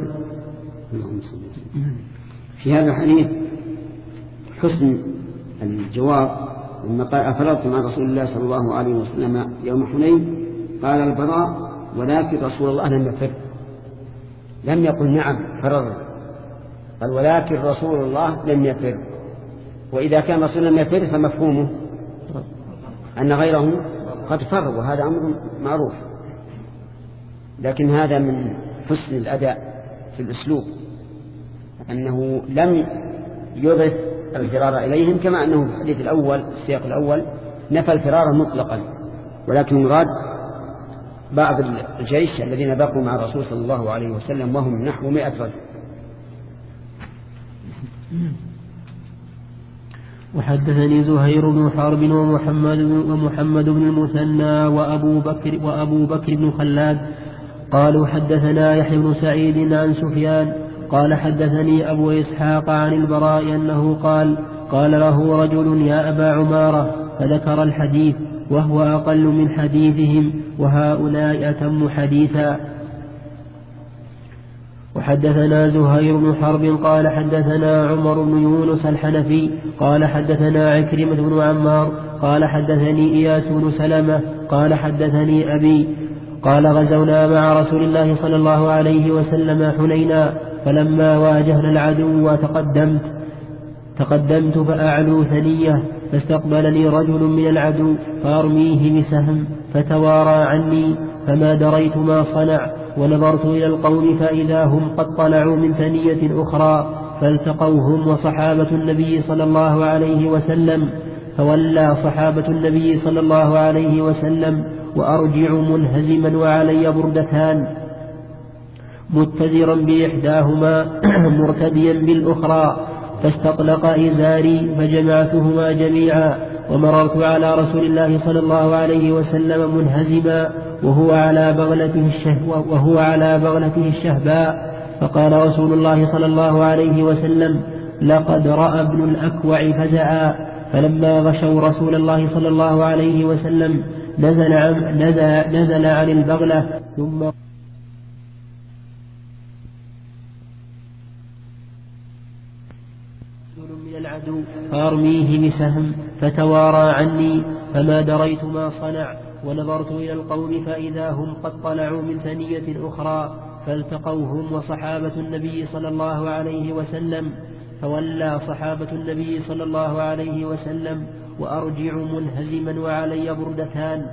في هذا الحديث حسن الجواب لما قال أفررتم عن رسول الله صلى الله عليه وسلم يوم حنين؟ قال البراء ولكن رسول الله لم يفر، لم يقل نعم فرر، قال ولكن رسول الله لم يفر. وإذا كان رسول لم يفر فمفهومه أن غيره قد فر، وهذا أمر معروف، لكن هذا من حسن الأداء في الأسلوب أنه لم يضف الفرار إليهم، كما أنه في الحديث الأول السياق الأول نفى الفرار مطلقا، ولكن مراد بعض الجيش الذين بقوا مع الرسول صلى الله عليه وسلم وهم نحو مئة رجل. وحدثني زهير بن حرب ومحمد بن, ومحمد بن المثنى وأبو بكر, وأبو بكر بن خلاد قالوا حدثنا يحيى بن سعيد عن سفيان قال حدثني أبو إسحاق عن البراء أنه قال قال له رجل يا أبا عمارة فذكر الحديث وهو أقل من حديثهم وهؤلاء أتم حديثا. وحدثنا زهير بن حرب قال حدثنا عمر بن يونس الحنفي قال حدثنا عكرمة بن عمار قال حدثني إياس بن سلمة قال حدثني أبي قال غزونا مع رسول الله صلى الله عليه وسلم حنينا فلما واجهنا العدو وتقدمت تقدمت فأعلو ثنية فاستقبلني رجل من العدو فأرميه بسهم فتوارى عني فما دريت ما صنع ونظرت إلى القوم فإذا هم قد طلعوا من ثنية أخرى فالتقوهم وصحابة النبي صلى الله عليه وسلم فولى صحابة النبي صلى الله عليه وسلم وأرجع منهزما وعلي بردتان متزرا بإحداهما مرتديا بالأخرى فاستطلق إزاري فجمعتهما جميعا ومررت على رسول الله صلى الله عليه وسلم منهزما وهو على بغلته الشهوة وهو على بغلته الشهباء فقال رسول الله صلى الله عليه وسلم لقد رأى ابن الأكوع فزعا فلما غشوا رسول الله صلى الله عليه وسلم نزل عن, نزل, نزل عن البغلة ثم من العدو فأرميه بسهم فتوارى عني فما دريت ما صنع ونظرت إلى القوم فإذا هم قد طلعوا من ثنية أخرى فالتقوهم وصحابة النبي صلى الله عليه وسلم فولى صحابة النبي صلى الله عليه وسلم وأرجع منهزما وعلي بردتان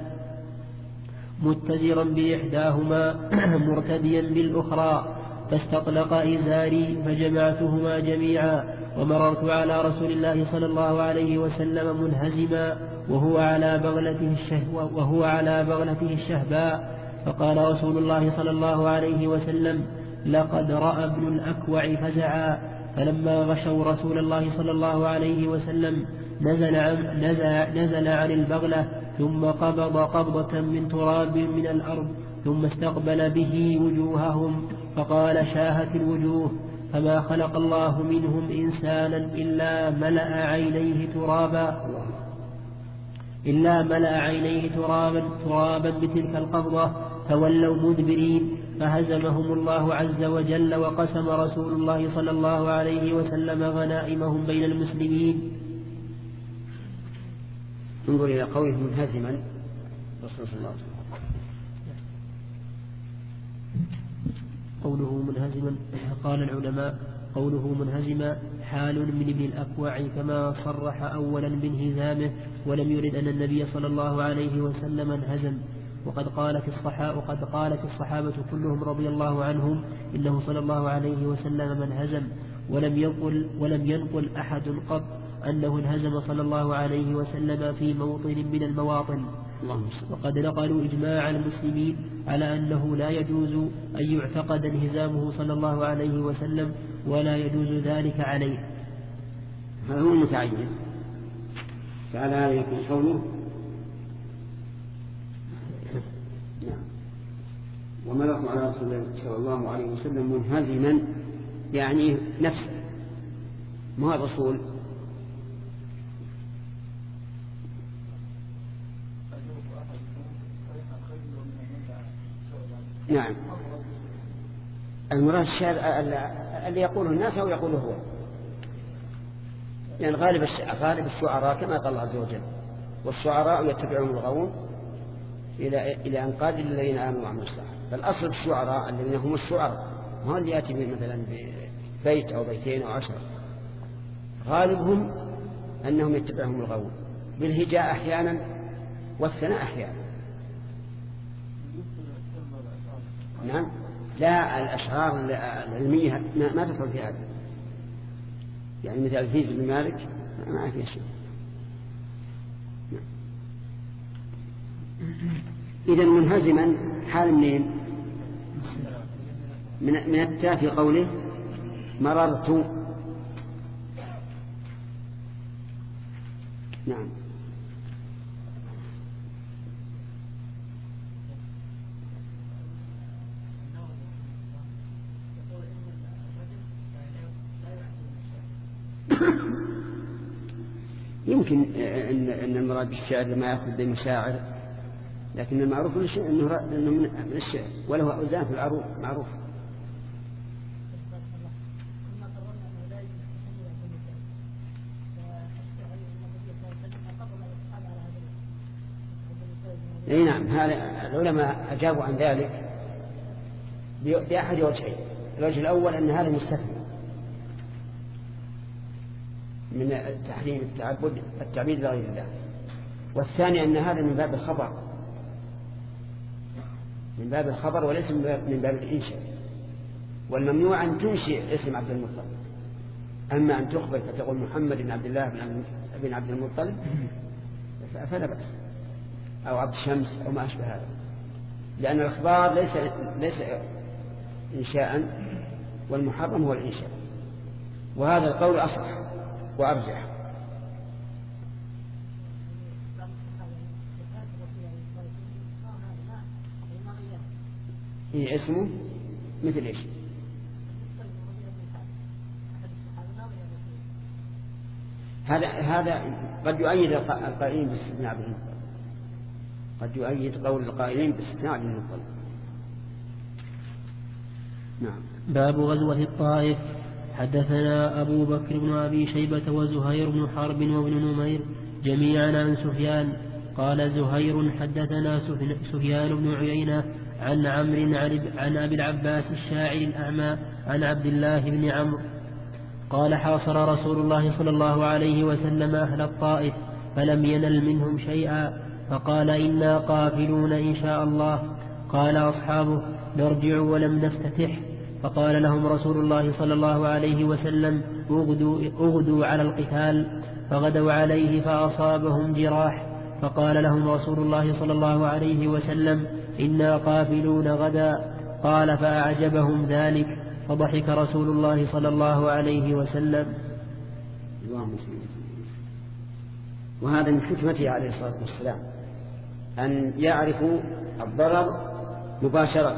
متزرا بإحداهما مرتديا بالأخرى فاستطلق إزاري فجمعتهما جميعا ومررت على رسول الله صلى الله عليه وسلم منهزما وهو على بغلته الشهوة وهو على بغلته الشهباء فقال رسول الله صلى الله عليه وسلم لقد رأى ابن الأكوع فزعا فلما غشوا رسول الله صلى الله عليه وسلم نزل عن, نزل, نزل عن البغلة ثم قبض قبضة من تراب من الأرض ثم استقبل به وجوههم فقال شاهت الوجوه فما خلق الله منهم إنسانا إلا ملأ عينيه ترابا إلا ملأ عينيه ترابا ترابا بتلك القبضة فولوا مدبرين فهزمهم الله عز وجل وقسم رسول الله صلى الله عليه وسلم غنائمهم بين المسلمين. انظر إلى قوله منهزما رسول الله صلى الله عليه وسلم. قوله منهزما قال العلماء قوله منهزما حال من ابن الأكوع كما صرح أولا بانهزامه ولم يرد أن النبي صلى الله عليه وسلم انهزم وقد قالت الصحابة وقد قالت الصحابة كلهم رضي الله عنهم إنه صلى الله عليه وسلم انهزم ولم ينقل ولم ينقل أحد قط أنه انهزم صلى الله عليه وسلم في موطن من المواطن. وقد نقلوا إجماع المسلمين على أنه لا يجوز أن يعتقد انهزامه صلى الله عليه وسلم ولا يجوز ذلك عليه. هذا هو المتعين. فعلى هذا يكون قوله نعم وملك على رسول الله صلى الله عليه وسلم منهزما يعني نفسه ما الرسول نعم المراد الشعر اللي يقوله الناس أو يقوله هو لأن يعني غالب غالب الشعراء كما قال الله عز وجل والشعراء يتبعون الغاوون إلى إلى أن قال الذين آمنوا وعملوا الصالحات. فالأصل الشعراء الذين هم الشعراء ما اللي يأتي مثلا ببيت أو بيتين أو عشر غالبهم أنهم يتبعهم الغاوون بالهجاء أحيانا والثناء أحيانا. نعم لا الأشعار العلمية ما تدخل في هذا يعني مثل الفيز بن مالك ما فيه شيء. إذا منهزما حال منين من, من التاء في قوله مررت. نعم يمكن أن أن المراد بالشعر لما يأخذ بمشاعر، لكن المعروف أنه من الشعر وله أوزان في العروض معروف. اي نعم، هذا العلماء أجابوا عن ذلك بأحد وجهين. الوجه الأول أن هذا مستثنى من تحريم التعبد التعبيد لغير الله، والثاني أن هذا من باب الخبر من باب الخبر وليس من باب الإنشاء، والممنوع أن تنشئ اسم عبد المطلب، أما أن تخبر فتقول محمد بن عبد الله بن عبد المطلب فلا بأس، أو عبد الشمس أو ما أشبه هذا، لأن الإخبار ليس ليس إنشاء، والمحرم هو الإنشاء، وهذا القول أصح وأرجح. إيه اسمه مثل إيش؟ هذا هذا قد يؤيد القائلين باستثناء عبد المطلب، قد يؤيد قول القائلين باستثناء عبد المطلب. نعم. باب غزوة الطائف. حدثنا أبو بكر بن أبي شيبة وزهير بن حرب وابن نمير جميعا عن سفيان قال زهير حدثنا سفيان بن عيينة عن عمرو عن أبي العباس الشاعر الأعمى عن عبد الله بن عمرو قال حاصر رسول الله صلى الله عليه وسلم أهل الطائف فلم ينل منهم شيئا، فقال إنا قافلون إن شاء الله. قال أصحابه نرجع ولم نفتتح، فقال لهم رسول الله صلى الله عليه وسلم اغدوا, اغدوا على القتال، فغدوا عليه فأصابهم جراح، فقال لهم رسول الله صلى الله عليه وسلم إنا قافلون غدا. قال فأعجبهم ذلك، فضحك رسول الله صلى الله عليه وسلم. وهذا من حكمته عليه الصلاة والسلام أن يعرفوا الضرر مباشرة،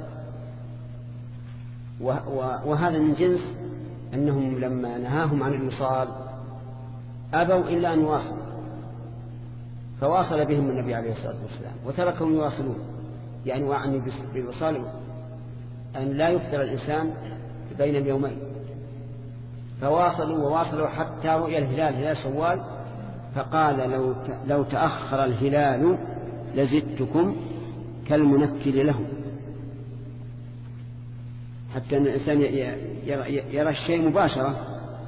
وهذا من جنس أنهم لما نهاهم عن الوصال أبوا إلا أن يواصلوا، فواصل بهم النبي عليه الصلاة والسلام وتركهم يواصلون، يعني وعني بالوصال أن لا يفطر الإنسان بين اليومين، فواصلوا وواصلوا حتى رؤي الهلال هلال شوال، فقال لو لو تأخر الهلال لزدتكم كالمنكل له، حتى أن الإنسان يرى الشيء مباشرة.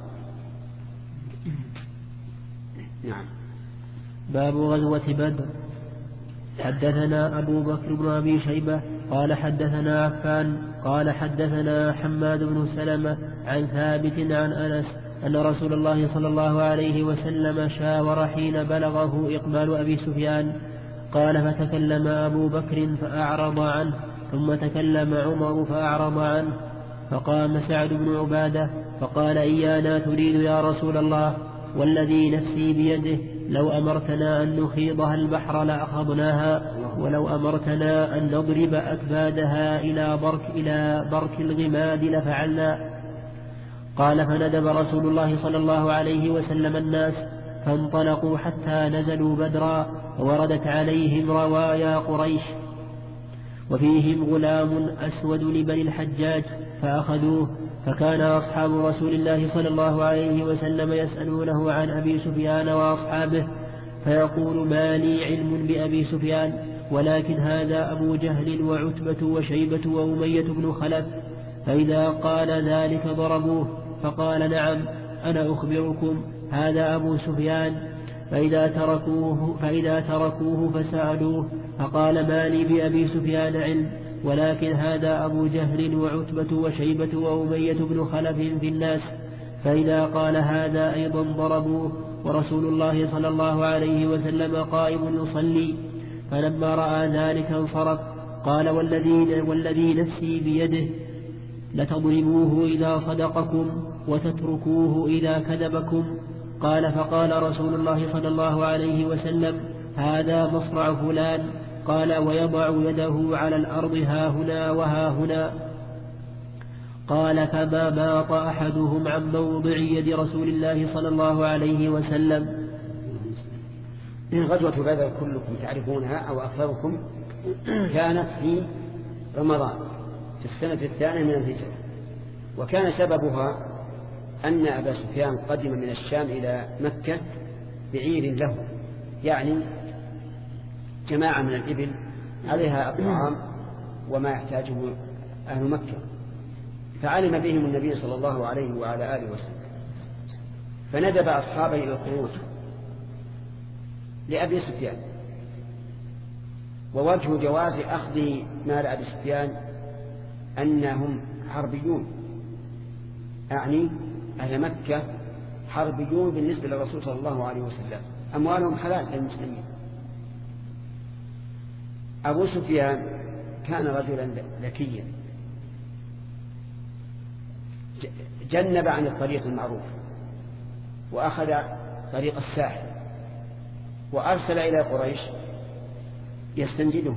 نعم. باب غزوة بدر. حدثنا أبو بكر بن أبي شيبة قال حدثنا عفان قال حدثنا حماد بن سلمة عن ثابت عن أنس أن رسول الله صلى الله عليه وسلم شاور حين بلغه إقبال أبي سفيان. قال فتكلم أبو بكر فأعرض عنه، ثم تكلم عمر فأعرض عنه، فقام سعد بن عبادة فقال إيانا تريد يا رسول الله؟ والذي نفسي بيده لو أمرتنا أن نخيضها البحر لأخذناها، ولو أمرتنا أن نضرب أكبادها إلى برك, إلى برك الغماد لفعلنا. قال فندب رسول الله صلى الله عليه وسلم الناس فانطلقوا حتى نزلوا بدرا، ووردت عليهم روايا قريش وفيهم غلام أسود لبني الحجاج فأخذوه، فكان أصحاب رسول الله صلى الله عليه وسلم يسألونه عن أبي سفيان وأصحابه، فيقول ما لي علم بأبي سفيان، ولكن هذا أبو جهل وعتبة وشيبة وأمية بن خلف، فإذا قال ذلك ضربوه، فقال نعم أنا أخبركم هذا أبو سفيان. فإذا تركوه, فإذا تركوه فسألوه فقال ما لي بأبي سفيان علم، ولكن هذا أبو جهل وعتبة وشيبة وأمية بن خلف في الناس، فإذا قال هذا أيضا ضربوه، ورسول الله صلى الله عليه وسلم قائم يصلي. فلما رأى ذلك انصرف. قال والذي, والذي نفسي بيده لتضربوه إذا صدقكم وتتركوه إذا كذبكم. قال فقال رسول الله صلى الله عليه وسلم هذا مصرع فلان. قال ويضع يده على الأرض ها هنا وها هنا. قال فما ماط أحدهم عن موضع يد رسول الله صلى الله عليه وسلم. من غزوة بدر كلكم تعرفونها أو أكثركم كانت في رمضان في السنة الثانية من الهجرة، وكان سببها أن أبا سفيان قدم من الشام إلى مكة بعير له، يعني جماعة من الإبل عليها الطعام وما يحتاجه أهل مكة، فعلم بهم النبي صلى الله عليه وعلى آله وسلم، فندب أصحابه إلى الخروج لأبي سفيان. ووجه جواز أخذ مال أبي سفيان أنهم حربيون، أعني أهل مكة حربيون بالنسبة للرسول صلى الله عليه وسلم، أموالهم حلال للمسلمين. أبو سفيان كان رجلا ذكيا جنب عن الطريق المعروف وأخذ طريق الساحل، وأرسل إلى قريش يستنجدهم.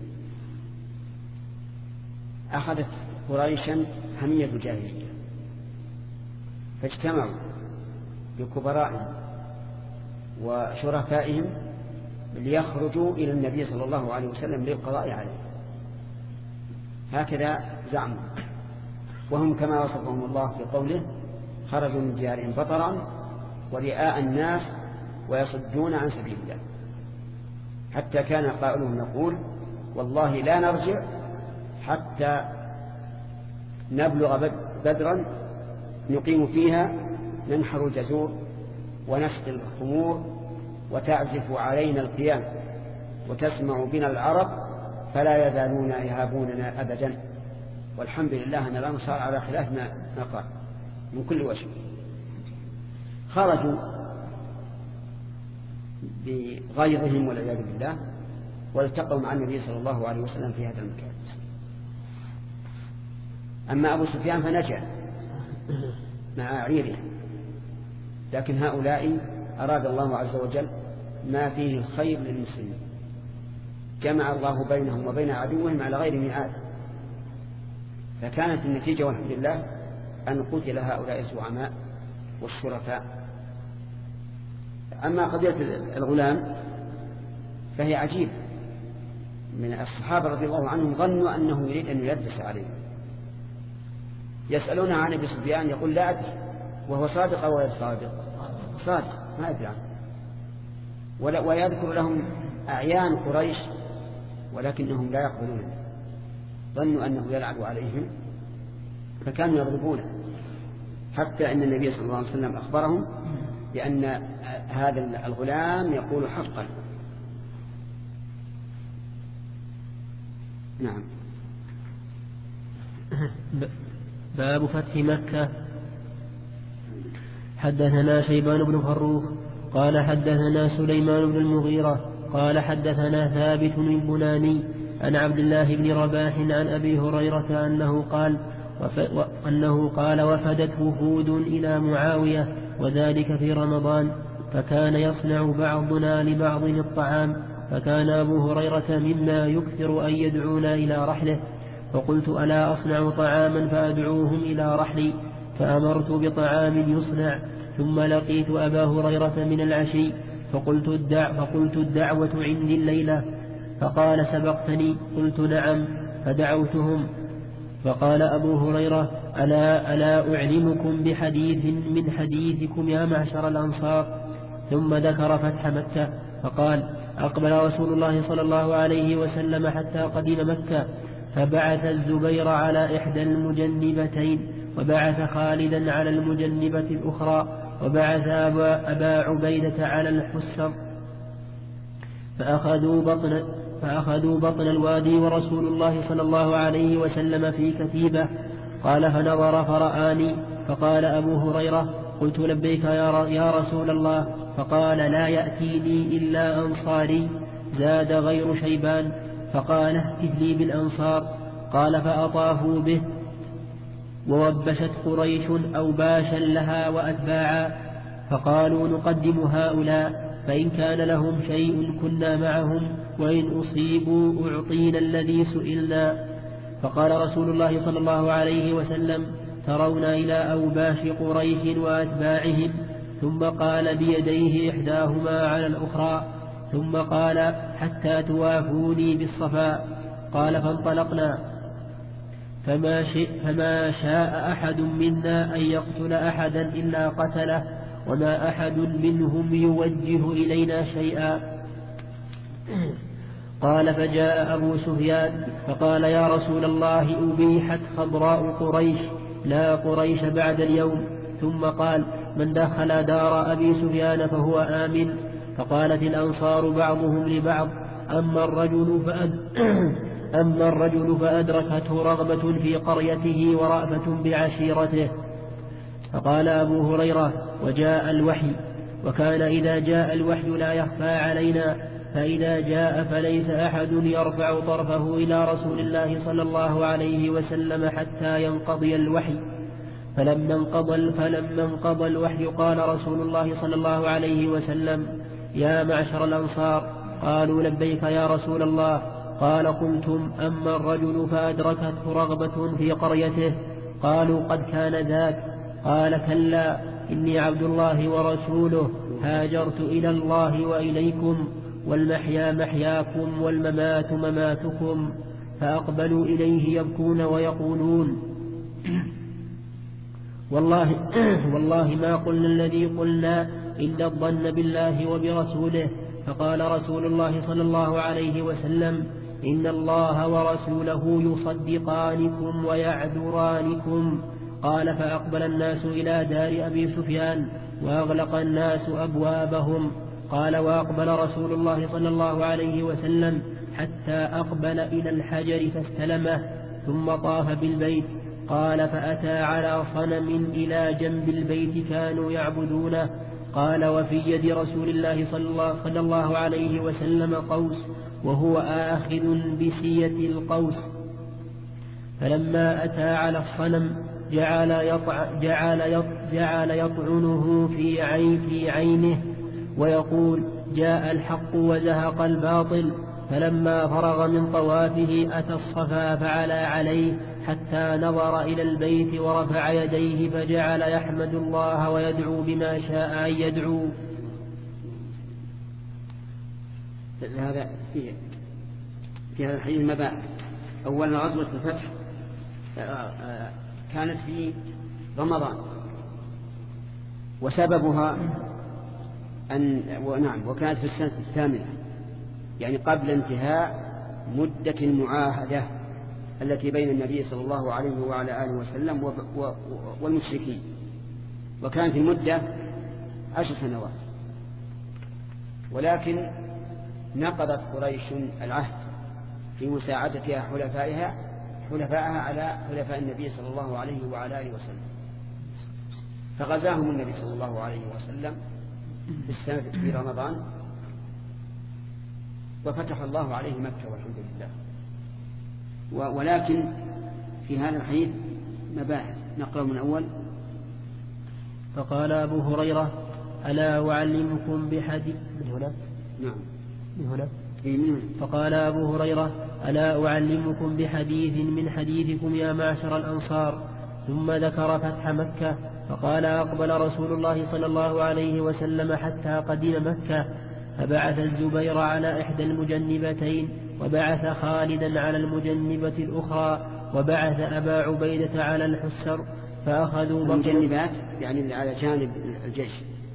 أخذت قريشا حمية الجاهلية، فاجتمعوا بكبرائهم وشرفائهم ليخرجوا إلى النبي صلى الله عليه وسلم للقضاء عليه، هكذا زعموا، وهم كما وصفهم الله في قوله خرجوا من ديارهم بطرا ورئاء الناس ويصدون عن سبيل الله، حتى كان قائلهم يقول والله لا نرجع حتى نبلغ بدرا نقيم فيها ننحر الجزور ونسقي الخمور وتعزف علينا القيام وتسمع بنا العرب فلا يزالون يهابوننا أبدا. والحمد لله أن لا نصار على خلاف ما قال من كل وجه. خرجوا بغيظهم والعياذ بالله والتقوا مع النبي صلى الله عليه وسلم في هذا المكان. أما أبو سفيان فنجا مع عيره، لكن هؤلاء أراد الله عز وجل ما فيه الخير للمسلمين، جمع الله بينهم وبين عدوهم على غير ميعاد، فكانت النتيجة والحمد لله أن قتل هؤلاء الزعماء والشرفاء. أما قضية الغلام فهي عجيبة، من الصحابة رضي الله عنهم ظنوا أنه يريد أن يلبس عليهم، يسألون عن أبي سفيان يقول لا أدري، وهو صادق أو غير صادق؟ صادق ما أدري عنه، ويذكر لهم أعيان قريش ولكنهم لا يقبلون، ظنوا أنه يلعب عليهم فكانوا يضربونه، حتى أن النبي صلى الله عليه وسلم أخبرهم بأن هذا الغلام يقول حقا. نعم. باب فتح مكة. حدثنا شيبان بن فروخ قال حدثنا سليمان بن المغيرة قال حدثنا ثابت بن بناني عن عبد الله بن رباح عن أبي هريرة أنه قال أنه قال وفدت وفود إلى معاوية وذلك في رمضان، فكان يصنع بعضنا لبعض الطعام، فكان أبو هريرة مما يكثر أن يدعونا إلى رحله، فقلت ألا أصنع طعاما فأدعوهم إلى رحلي، فأمرت بطعام يصنع، ثم لقيت أبا هريرة من العشي فقلت, الدع فقلت الدعوة عندي الليلة، فقال سبقتني، قلت نعم، فدعوتهم، فقال أبو هريرة ألا, ألا أعلمكم بحديث من حديثكم يا معشر الأنصار؟ ثم ذكر فتح مكة فقال أقبل رسول الله صلى الله عليه وسلم حتى قدم مكة، فبعث الزبير على إحدى المجنبتين، وبعث خالدا على المجنبة الأخرى، وبعث أبا, أبا عبيدة على الحسر، فأخذوا بطن, فأخذوا بطن الوادي ورسول الله صلى الله عليه وسلم في كتيبة. قال فنظر فرآني، فقال أبو هريرة قلت لبيك يا رسول الله، فقال لا يأتيني إلا أنصاري زاد غير شيبان، فقال اهتف لي بالأنصار. قال فأطافوا به، ووبشت قريش أوباشا لها وأتباعا، فقالوا نقدم هؤلاء، فإن كان لهم شيء كنا معهم، وإن أصيبوا أعطينا الذي سئلنا. فقال رسول الله صلى الله عليه وسلم ترون إلى أوباش قريش وأتباعهم ثم قال بيديه إحداهما على الأخرى ثم قال حتى توافوني بالصفا قال فانطلقنا فما, فما شاء أحد منا أن يقتل أحدا إلا قتله وما أحد منهم يوجه إلينا شيئا. قال فجاء أبو سفيان فقال يا رسول الله أبيحت خضراء قريش لا قريش بعد اليوم. ثم قال من دخل دار أبي سفيان فهو آمن. فقالت الأنصار بعضهم لبعض أما الرجل فأد أما الرجل فأدركته رغبة في قريته ورأفة بعشيرته. فقال أبو هريرة وجاء الوحي وكان إذا جاء الوحي لا يخفى علينا فإذا جاء فليس أحد يرفع طرفه إلى رسول الله صلى الله عليه وسلم حتى ينقضي الوحي. فلما انقضى, فلما انقضى الوحي قال رسول الله صلى الله عليه وسلم يا معشر الأنصار قالوا لبيك يا رسول الله. قال قلتم أما الرجل فأدركته رغبة في قريته قالوا قد كان ذاك. قال كلا إني عبد الله ورسوله هاجرت إلى الله وإليكم والمحيا محياكم والممات مماتكم. فأقبلوا إليه يبكون ويقولون والله, والله ما قلنا الذي قلنا إلا الظن بالله وبرسوله. فقال رسول الله صلى الله عليه وسلم إن الله ورسوله يصدقانكم ويعذرانكم. قال فأقبل الناس إلى دار أبي سفيان وأغلق الناس أبوابهم. قال وأقبل رسول الله صلى الله عليه وسلم حتى أقبل إلى الحجر فاستلمه ثم طاف بالبيت. قال فأتى على صنم إلى جنب البيت كانوا يعبدونه. قال وفي يد رسول الله صلى الله عليه وسلم قوس وهو آخذ بسية القوس. فلما أتى على الصنم جعل, يطع جعل, يطع جعل يطعنه في, عين في عينه ويقول جاء الحق وزهق الباطل. فلما فرغ من طوافه أتى الصفا فعلى عليه حتى نظر إلى البيت ورفع يديه فجعل يحمد الله ويدعو بما شاء أن يدعو. هذا في في هذا الحديث مباحث. أولا غزوة الفتح كانت في رمضان وسببها أن ونعم وكانت في السنة الثامنة يعني قبل انتهاء مدة المعاهدة التي بين النبي صلى الله عليه وعلى آله وسلم والمشركين. وكانت المدة عشر سنوات ولكن نقضت قريش العهد في مساعدتها حلفائها حلفائها على حلفاء النبي صلى الله عليه وعلى آله وسلم. فغزاهم النبي صلى الله عليه وسلم في السنة في رمضان وفتح الله عليه مكة والحمد لله. ولكن في هذا الحديث مباحث نقرأ من أول. فقال أبو هريرة ألا أعلمكم بحديث من هنا نعم من هنا فقال أبو هريرة ألا أعلمكم بحديث من حديثكم يا معشر الأنصار. ثم ذكر فتح مكة. فقال أقبل رسول الله صلى الله عليه وسلم حتى قدم مكة فبعث الزبير على إحدى المجنبتين وبعث خالدا على المجنبة الأخرى وبعث أبا عبيدة على الحسر فأخذوا المجنبات يعني على جانب الجيش.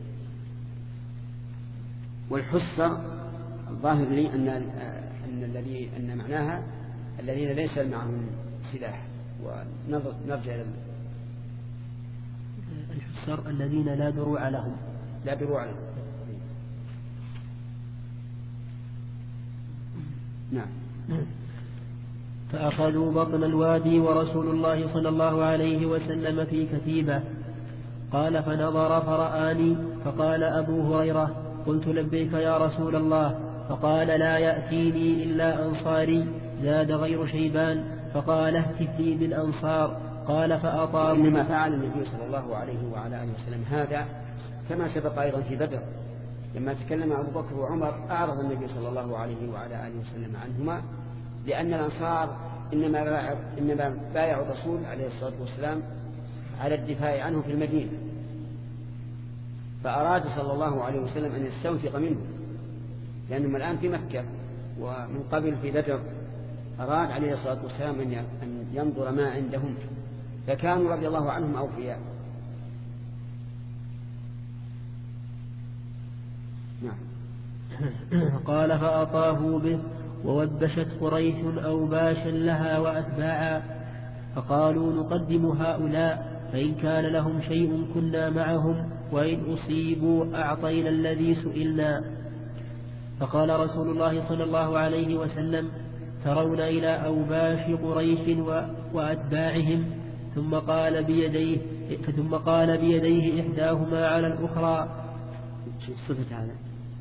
والحسر الظاهر لي أن أن الذي أن معناها الذين ليس معهم سلاح. ونرجع إلى الحسر الذين لا دروع لهم لا دروع لهم. نعم. فأخذوا بطن الوادي ورسول الله صلى الله عليه وسلم في كتيبة. قال فنظر فرآني فقال أبو هريرة قلت لبيك يا رسول الله. فقال لا يأتيني إلا أنصاري زاد غير شيبان. فقال اهتف لي بالأنصار. قال فأطاب. إنما فعل النبي صلى الله عليه وعلى آله وسلم هذا كما سبق أيضا في بدر لما تكلم أبو بكر وعمر أعرض النبي صلى الله عليه وعلى آله وسلم عنهما لأن الأنصار إنما بايع, إنما بايع الرسول عليه الصلاة والسلام على الدفاع عنه في المدينة، فأراد صلى الله عليه وسلم أن يستوثق منه، لأنهم الآن في مكة ومن قبل في بدر. أراد عليه الصلاة والسلام أن ينظر ما عندهم، فكانوا رضي الله عنهم أوفياء. نعم. قال فأطاه به، ووبشت قريش أوباشا لها وأتباعا، فقالوا نقدم هؤلاء، فإن كان لهم شيء كنا معهم، وإن أصيبوا أعطينا الذي سئلنا. فقال رسول الله صلى الله عليه وسلم ترون إلى أوباش قريش وأتباعهم؟ ثم قال بيديه ثم قال بيديه إحداهما على الأخرى. صفة هذا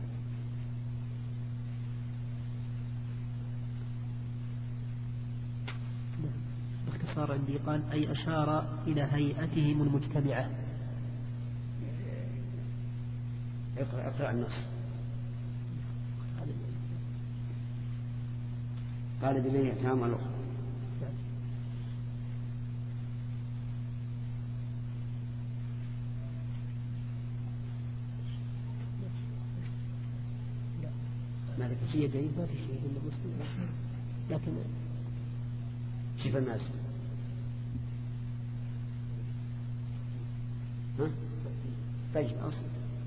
باختصار عندي قال أي أشار إلى هيئتهم المجتمعة. اقرأ اقرأ النص. قال بيديه إحداهما على الأخرى. مالك في يديه ما في شيء إلا مسلم، لكن شوف الناس ها طيب أوصل.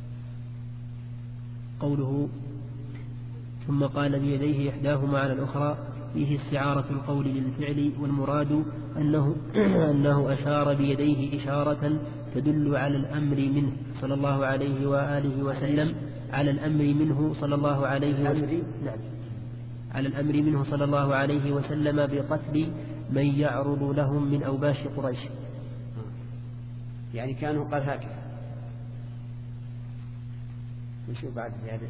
قوله ثم قال بيديه إحداهما على الأخرى فيه استعارة القول للفعل، والمراد أنه, أنه أشار بيديه إشارة تدل على الأمر منه صلى الله عليه وآله وسلم على الأمر منه صلى الله عليه وسلم نعم على الأمر منه صلى الله عليه وسلم بقتل من يعرض لهم من أوباش قريش. يعني كانوا قال هكذا. نشوف بعد هذا.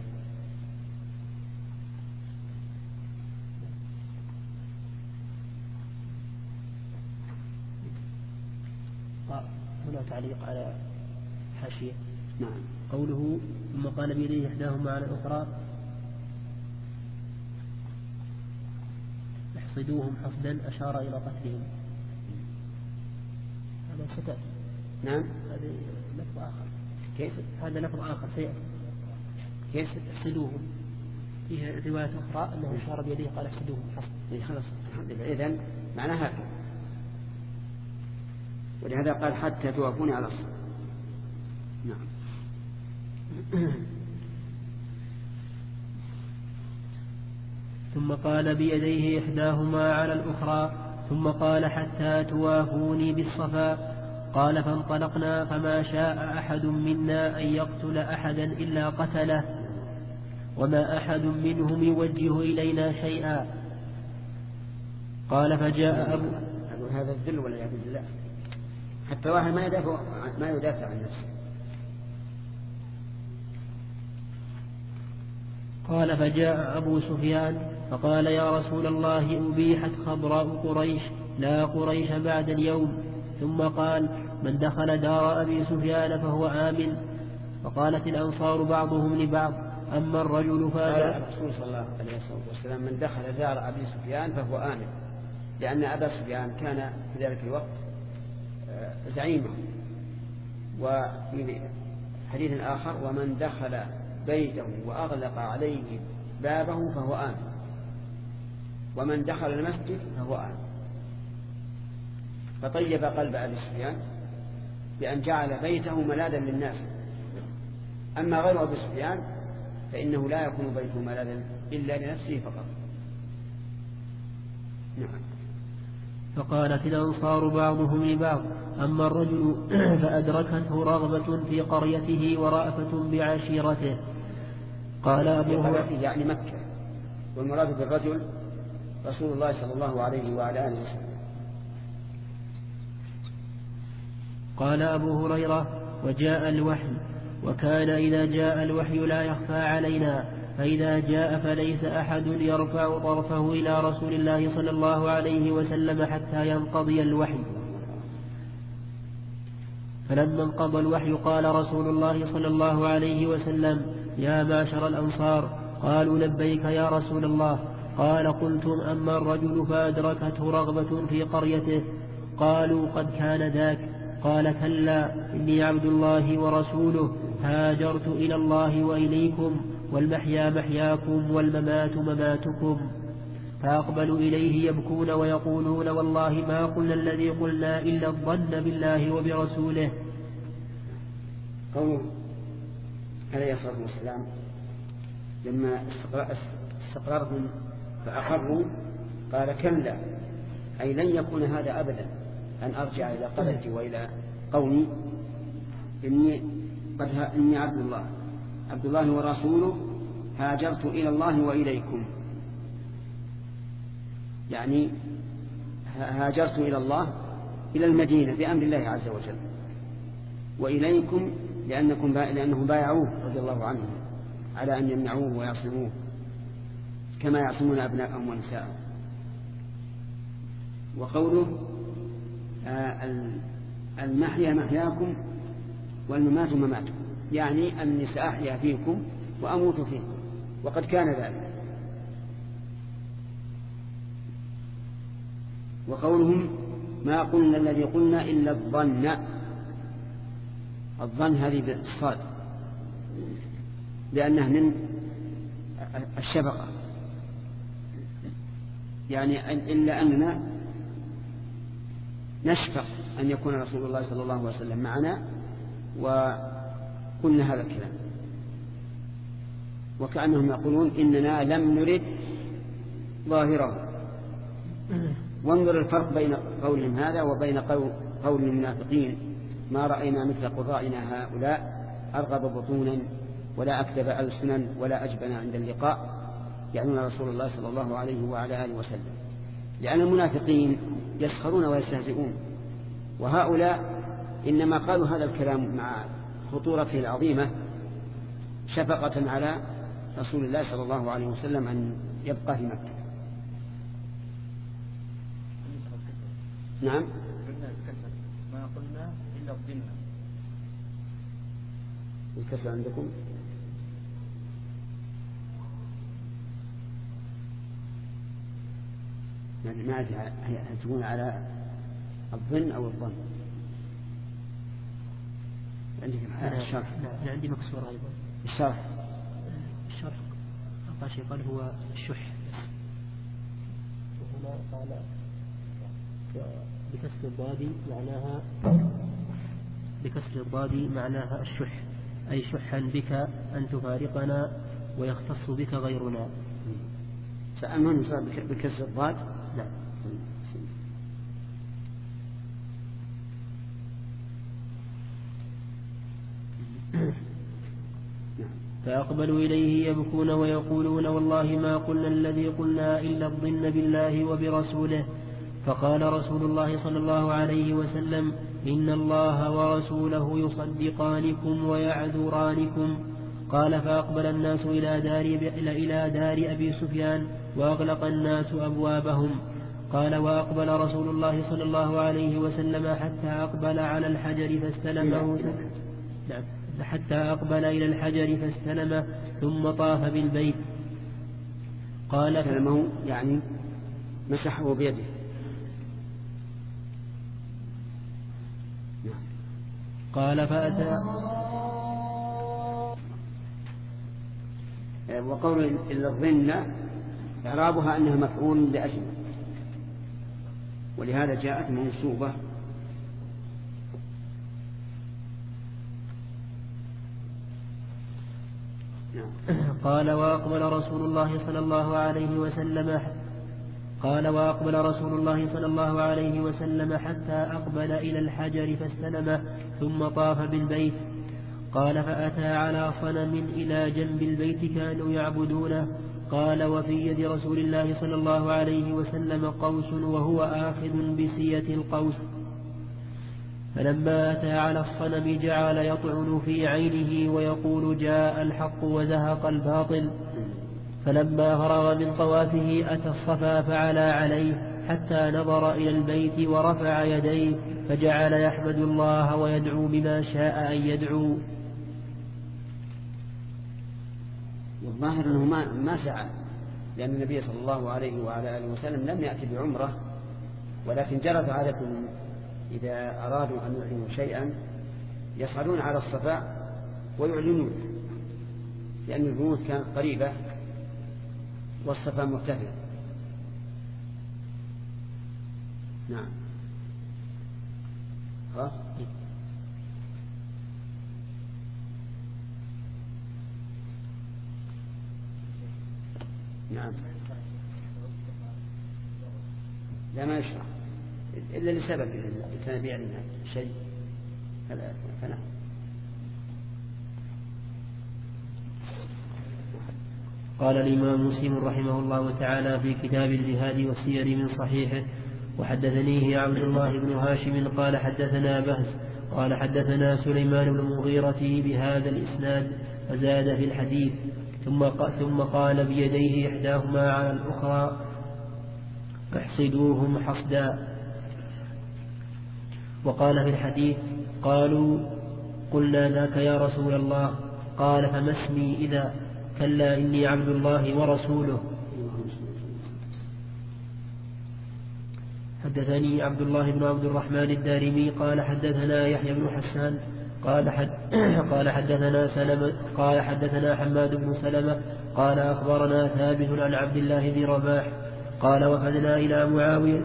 هنا تعليق على حاشية. نعم. قوله ثم قال بيديه إحداهما على الأخرى احصدوهم حصدا أشار إلى قتلهم. هذا ستأتي. نعم. هذا لفظ آخر. كيف؟ هذا لفظ آخر سيأتي. كيف؟ احصدوهم. فيها رواية أخرى أنه أشار بيديه قال احصدوهم حصدا. خلاص الحمد لله. إذن معناها هكذا. ولهذا قال حتى توافوني على الصلاة. نعم. ثم قال بيديه إحداهما على الأخرى ثم قال حتى توافوني بالصفا. قال فانطلقنا فما شاء أحد منا أن يقتل أحدا إلا قتله، وما أحد منهم يوجه إلينا شيئا. قال فجاء أبو هذا الذل والعياذ بالله، حتى واحد ما يدافع ما يدافع عن نفسه. قال فجاء أبو سفيان فقال يا رسول الله أبيحت خضراء قريش لا قريش بعد اليوم. ثم قال من دخل دار أبي سفيان فهو آمن. فقالت الأنصار بعضهم لبعض أما الرجل فقال الرسول صلى الله عليه وسلم من دخل دار أبي سفيان فهو آمن، لأن أبا سفيان كان في ذلك الوقت زعيمه. وفي حديث آخر ومن دخل بيته وأغلق عليه بابه فهو آمن، ومن دخل المسجد فهو آمن. فطيب قلب أبي سفيان بأن جعل بيته ملاذا للناس. أما غير أبي سفيان فإنه لا يكون بيته ملاذا إلا لنفسه فقط. نعم. فقالت الأنصار بعضهم لبعض أما الرجل فأدركته رغبة في قريته ورأفة بعشيرته. قال أبو هريرة يعني مكة، والمراد بالرجل رسول الله صلى الله عليه وعلى آله وسلم. قال أبو هريرة وجاء الوحي، وكان إذا جاء الوحي لا يخفى علينا، فإذا جاء فليس أحد يرفع طرفه إلى رسول الله صلى الله عليه وسلم حتى ينقضي الوحي. فلما انقضى الوحي قال رسول الله صلى الله عليه وسلم يا معشر الأنصار. قالوا لبيك يا رسول الله. قال قلتم أما الرجل فأدركته رغبة في قريته قالوا قد كان ذاك قال كلا إني عبد الله ورسوله هاجرت إلى الله وإليكم والمحيا محياكم والممات مماتكم فأقبلوا إليه يبكون ويقولون والله ما قلنا الذي قلنا إلا الظن بالله وبرسوله. قوله عليه الصلاة والسلام لما استقررهم فأقروا قال كلا أي لن يكون هذا أبدا أن أرجع إلى قريتي وإلى قومي إني, قد إني عبد الله عبد الله ورسوله هاجرت إلى الله وإليكم يعني هاجرت إلى الله إلى المدينة بأمر الله عز وجل وإليكم لأنكم لأنهم بايعوه رضي الله عنهم على أن يمنعوه ويعصموه كما يعصمون أبناءهم ونساءهم. وقوله آه المحيا محياكم والممات مماتكم يعني أني سأحيا فيكم وأموت فيكم وقد كان ذلك. وقولهم ما قلنا الذي قلنا إلا الظن الظن هذه بالصاد لأنه من الشفقة يعني إلا أننا نشفق أن يكون رسول الله صلى الله عليه وسلم معنا وقلنا هذا الكلام وكأنهم يقولون إننا لم نرد ظاهره. وانظر الفرق بين قولهم هذا وبين قول المنافقين ما رأينا مثل قرائنا هؤلاء أرغب بطونا ولا أكذب ألسنا ولا أجبن عند اللقاء يعنون رسول الله صلى الله عليه وعلى آله وسلم لأن المنافقين يسخرون ويستهزئون وهؤلاء إنما قالوا هذا الكلام مع خطورته العظيمة شفقة على رسول الله صلى الله عليه وسلم أن يبقى في مكة. نعم ما قلنا إلا الظن الكسر عندكم يعني ما تكون على الظن أو الظن عندك الشرح لا عندي مكسور أيضا الشرح الشرح أقل شيء قال هو الشح وهنا قال بكسر الضاد معناها بكسر الضاد معناها الشح أي شحا بك أن تفارقنا ويختص بك غيرنا. سألمان صار بكسر الضاد نعم. فأقبلوا إليه يبكون ويقولون والله ما قلنا الذي قلنا إلا الظن بالله وبرسوله. فقال رسول الله صلى الله عليه وسلم إن الله ورسوله يصدقانكم ويعذرانكم. قال فأقبل الناس إلى دار, إلى دار أبي سفيان وأغلق الناس أبوابهم. قال وأقبل رسول الله صلى الله عليه وسلم حتى أقبل على الحجر فاستلمه نعم حتى أقبل إلى الحجر فاستلمه ثم طاف بالبيت. قال استلمه يعني مسحه بيده. قال فأتى وقول إلا الظن إعرابها أنها مفعول لأجل ولهذا جاءت منصوبة. قال وأقبل رسول الله صلى الله عليه وسلم قال وأقبل رسول الله صلى الله عليه وسلم حتى أقبل إلى الحجر فاستلمه ثم طاف بالبيت. قال فأتى على صنم إلى جنب البيت كانوا يعبدونه. قال وفي يد رسول الله صلى الله عليه وسلم قوس وهو آخذ بسية القوس. فلما أتى على الصنم جعل يطعن في عينه ويقول جاء الحق وزهق الباطل. فلما فرغ من طوافه أتى الصفا فعلى عليه حتى نظر إلى البيت ورفع يديه فجعل يحمد الله ويدعو بما شاء أن يدعو. والظاهر أنه ما, ما سعى لأن النبي صلى الله عليه وعلى آله وسلم لم يأتي بعمرة، ولكن جرت عادة إذا أرادوا أن يعلنوا شيئا يصعدون على الصفا ويعلنون، لأن البيوت كانت قريبة والصفا مرتفع. نعم خلاص. نعم لا ما يشرع إلا لسبب الإنسان بيعلن شيء فنعم. قال الإمام مسلم رحمه الله تعالى في كتاب الجهاد والسير من صحيحه: وحدثنيه عبد الله بن هاشم قال حدثنا بهز قال حدثنا سليمان بن المغيرة بهذا الإسناد فزاد في الحديث ثم ثم قال بيديه إحداهما على الأخرى: احصدوهم حصدا. وقال في الحديث: قالوا: قلنا ذاك يا رسول الله. قال: فما اسمي إذا؟ كلا إني عبد الله ورسوله. حدثني عبد الله بن عبد الرحمن الدارمي قال حدثنا يحيى بن حسان قال حد قال حدثنا سلمة قال حدثنا حماد بن سلمة قال أخبرنا ثابت عن عبد الله بن رباح قال: وفدنا إلى معاوية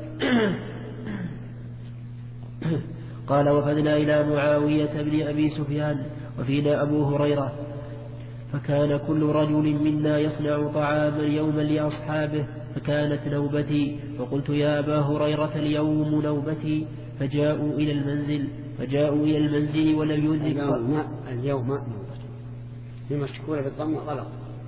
قال وفدنا إلى معاوية بن أبي سفيان وفينا أبو هريرة، فكان كل رجل منا يصنع طعاما يوما لأصحابه، فكانت نوبتي، فقلت: يا أبا هريرة اليوم نوبتي. فجاءوا إلى المنزل فجاءوا إلى المنزل ولم يدرك اليوم اليوم نوبتي لمشكورة بالضم غلط.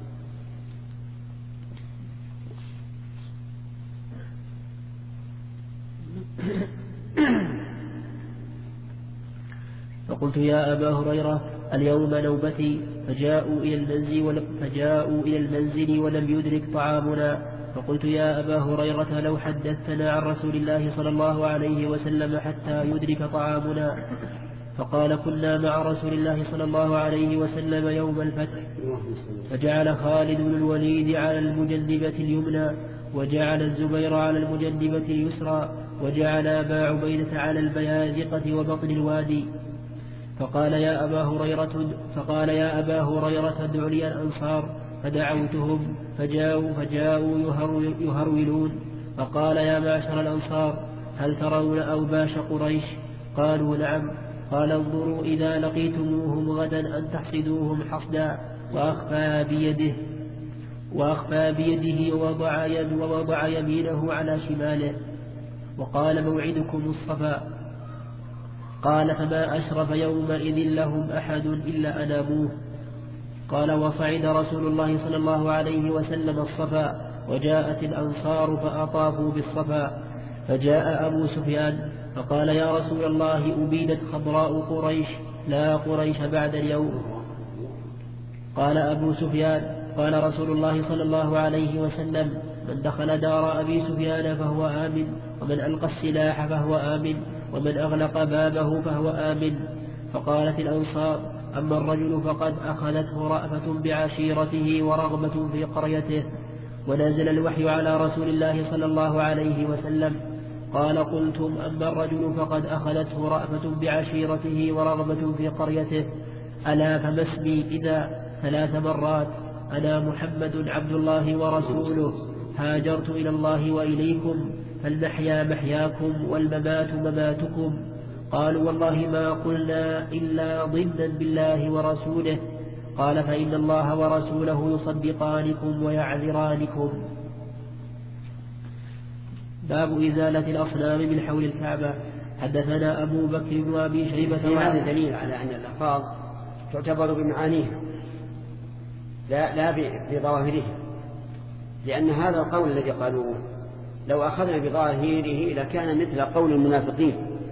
فقلت: يا أبا هريرة اليوم نوبتي. فجاءوا إلى المنزل ولم, فجاءوا إلى المنزل ولم يدرك طعامنا، فقلت: يا أبا هريرة لو حدثتنا عن رسول الله صلى الله عليه وسلم حتى يدرك طعامنا. فقال: كنا مع رسول الله صلى الله عليه وسلم يوم الفتح. فجعل خالد بن الوليد على المجنبة اليمنى، وجعل الزبير على المجنبة اليسرى، وجعل أبا عبيدة على البيازقة وبطن الوادي. فقال يا أبا هريرة فقال يا أبا هريرة ادع لي الأنصار، فدعوتهم فجاءوا فجاءوا يهرولون. فقال: يا معشر الأنصار هل ترون أوباش قريش؟ قالوا: نعم. قال: انظروا إذا لقيتموهم غدا أن تحصدوهم حصدا. وأخفى بيده وأخفى بيده ووضع, يد ووضع يمينه على شماله، وقال: موعدكم الصفا. قال: فما أشرف يومئذ لهم أحد إلا أناموه. قال: وصعد رسول الله صلى الله عليه وسلم الصفا، وجاءت الأنصار فأطافوا بالصفا. فجاء أبو سفيان فقال: يا رسول الله أبيدت خضراء قريش، لا قريش بعد اليوم. قال أبو سفيان: قال رسول الله صلى الله عليه وسلم: من دخل دار أبي سفيان فهو آمن، ومن ألقى السلاح فهو آمن، ومن أغلق بابه فهو آمن. فقالت الأنصار: أما الرجل فقد أخذته رأفة بعشيرته ورغبة في قريته. ونزل الوحي على رسول الله صلى الله عليه وسلم. قال: قلتم: أما الرجل فقد أخذته رأفة بعشيرته ورغبة في قريته. ألا فما اسمي إذا؟ ثلاث مرات: أنا محمد عبد الله ورسوله، هاجرت إلى الله وإليكم، فالمحيا محياكم والممات مماتكم. قالوا: والله ما قلنا إلا ضمنا بالله ورسوله. قال: فإن الله ورسوله يصدقانكم ويعذرانكم. باب إزالة الأصنام من حول الكعبة. حدثنا أبو بكر بن أبي شيبة. هذا دليل على أن الألفاظ تعتبر بمعانيها لا, لا بظواهرها، لأن هذا القول الذي قالوه لو أخذنا بظاهره لكان مثل قول المنافقين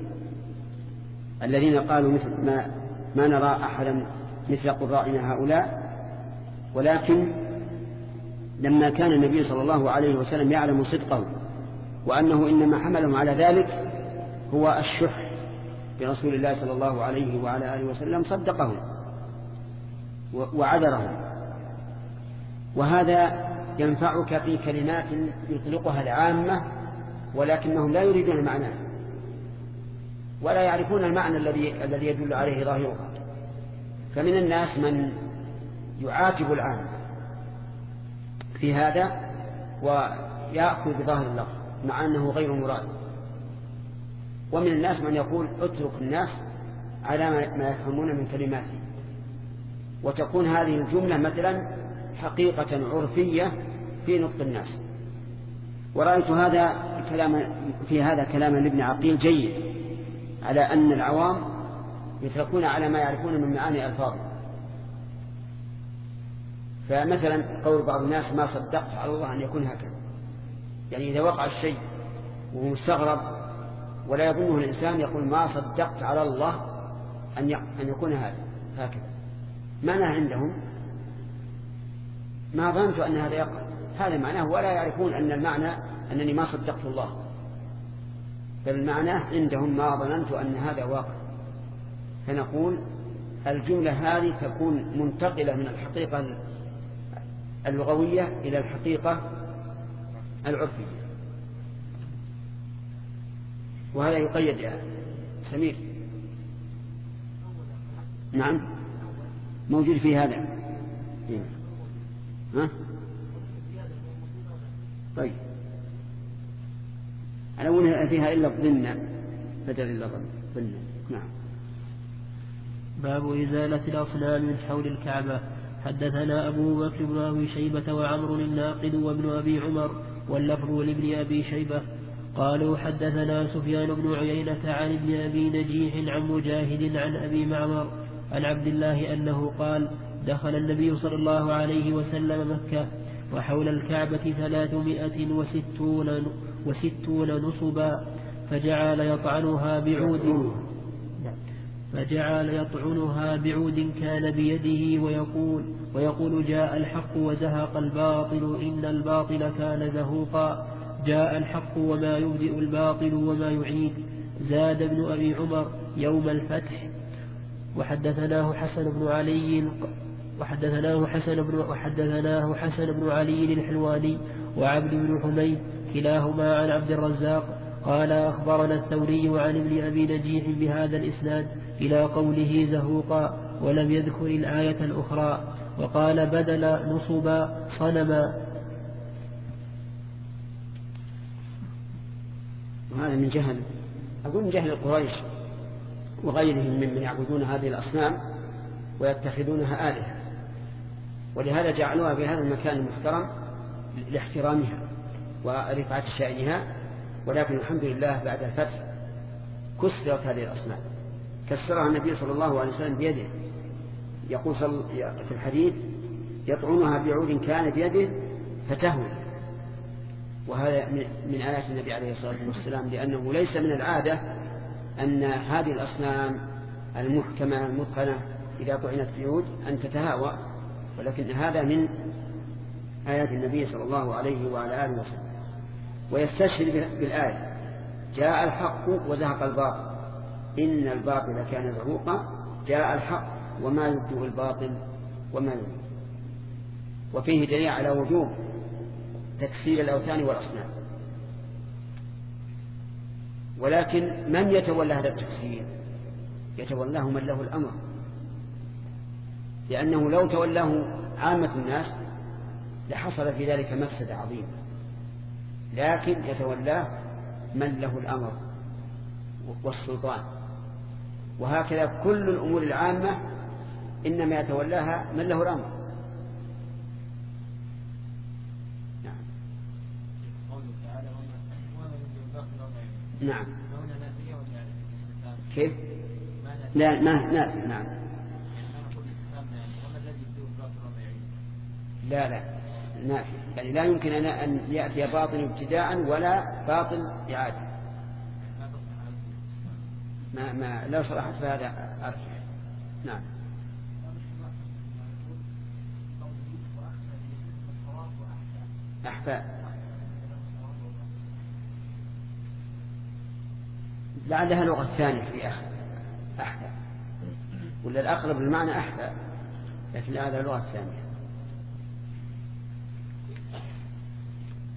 الذين قالوا مثل ما, ما نرى أحدا مثل قرائنا هؤلاء. ولكن لما كان النبي صلى الله عليه وسلم يعلم صدقه وأنه إنما حملهم على ذلك هو الشح برسول الله صلى الله عليه وعلى آله وسلم، صدقهم وعذرهم. وهذا ينفعك في كلمات يطلقها العامة ولكنهم لا يريدون معناه ولا يعرفون المعنى الذي الذي يدل عليه ظاهرها. فمن الناس من يعاتب العام في هذا ويأخذ بظاهر اللفظ مع أنه غير مراد، ومن الناس من يقول اترك الناس على ما يفهمون من كلماته، وتكون هذه الجملة مثلا حقيقة عرفية في نطق الناس. ورأيت هذا كلام في هذا كلام لابن عقيل جيد على أن العوام يتركون على ما يعرفون من معاني ألفاظه. فمثلا قول بعض الناس ما صدقت على الله أن يكون هكذا، يعني إذا وقع الشيء وهو مستغرب ولا يظنه الإنسان يقول ما صدقت على الله أن يكون هذا هكذا، معناه عندهم ما ظننت أن هذا يقع، هذا معناه، ولا يعرفون أن المعنى أنني ما صدقت الله، بل المعنى عندهم ما ظننت أن هذا واقع. فنقول الجملة هذه تكون منتقلة من الحقيقة اللغوية إلى الحقيقة العرفية، وهذا يقيد يا سمير. نعم موجود في هذا. ها؟ طيب أنا أقول فيها إلا ظن بدل إلا ظن. نعم. باب إزالة الأصنام من حول الكعبة. حدثنا أبو بكر بن أبي شيبة وعمر الناقد وابن أبي عمر واللفظ لابن أبي شيبة قالوا حدثنا سفيان بن عيينة عن ابن أبي نجيح عن مجاهد عن أبي معمر عن عبد الله أنه قال دخل النبي صلى الله عليه وسلم مكة وحول الكعبة ثلاثمائة وستون, وستون نصبا فجعل يطعنها بعود فجعل يطعنها بعود كان بيده ويقول, ويقول جاء الحق وزهق الباطل إن الباطل كان زهوقا جاء الحق وما يبدئ الباطل وما يعيد. زاد ابن أبي عمر يوم الفتح. وحدثناه حسن بن علي وحدثناه حسن بن وحدثناه حسن بن علي الحلواني وعبد بن حميد كلاهما عن عبد الرزاق قال أخبرنا الثوري عن ابن أبي نجيح بهذا الإسناد إلى قوله زهوقا ولم يذكر الآية الأخرى. وقال بدل نصبا صنما. وهذا من جهل أقول من جهل قريش وغيرهم ممن يعبدون هذه الأصنام ويتخذونها آلهة، ولهذا جعلوها في هذا المكان المحترم لاحترامها ورفعة شأنها. ولكن الحمد لله بعد الفتح كسرت هذه الأصنام، كسرها النبي صلى الله عليه وسلم بيده، يقول في الحديث يطعنها بعود كان بيده فتهوي. وهذا من آيات النبي عليه الصلاة والسلام، لأنه ليس من العادة أن هذه الأصنام المحكمة المتقنة إذا طعنت بعود أن تتهاوى، ولكن هذا من آيات النبي صلى الله عليه وعلى آله وسلم. ويستشهد بالآية جاء الحق وزهق الباطل إن الباطل كان زهوقا جاء الحق وما يبدئ الباطل وما يبدئ. وفيه دليل على وجوب تكسير الأوثان والأصنام. ولكن من يتولى هذا التكسير؟ يتولاه من له الأمر، لأنه لو تولاه عامة الناس لحصل في ذلك مفسدة عظيمة، لكن يتولاه من له الأمر والسلطان. وهكذا كل الأمور العامة إنما يتولاها من له الأمر. نعم. نعم. كيف؟ لا ما نافع. نعم. لا لا نافع، يعني لا يمكن أن يأتي باطل ابتداء ولا باطل إعادة. ما ما لو صرحت فهذا أرجح. نعم. أحفاء لعلها لغة ثانية في أخ أحفاء، ولا الأقرب المعنى أحفاء، لكن هذا لغة ثانية.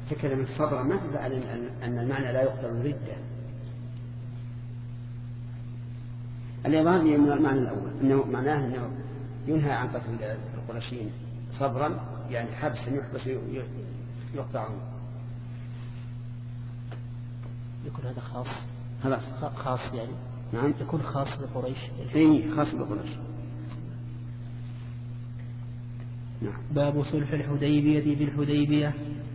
تكلم صبرا ما تدل على أن المعنى لا يقتل ردة. الإظهار من المعنى الأول أنه معناه أنه ينهى عن قتل القرشيين صبرا، يعني حبس يحبس يقطعون. يكون هذا خاص خلاص خاص يعني نعم يكون خاص بقريش. اي خاص بقريش. نعم. باب صلح الحديبية بالحديبية.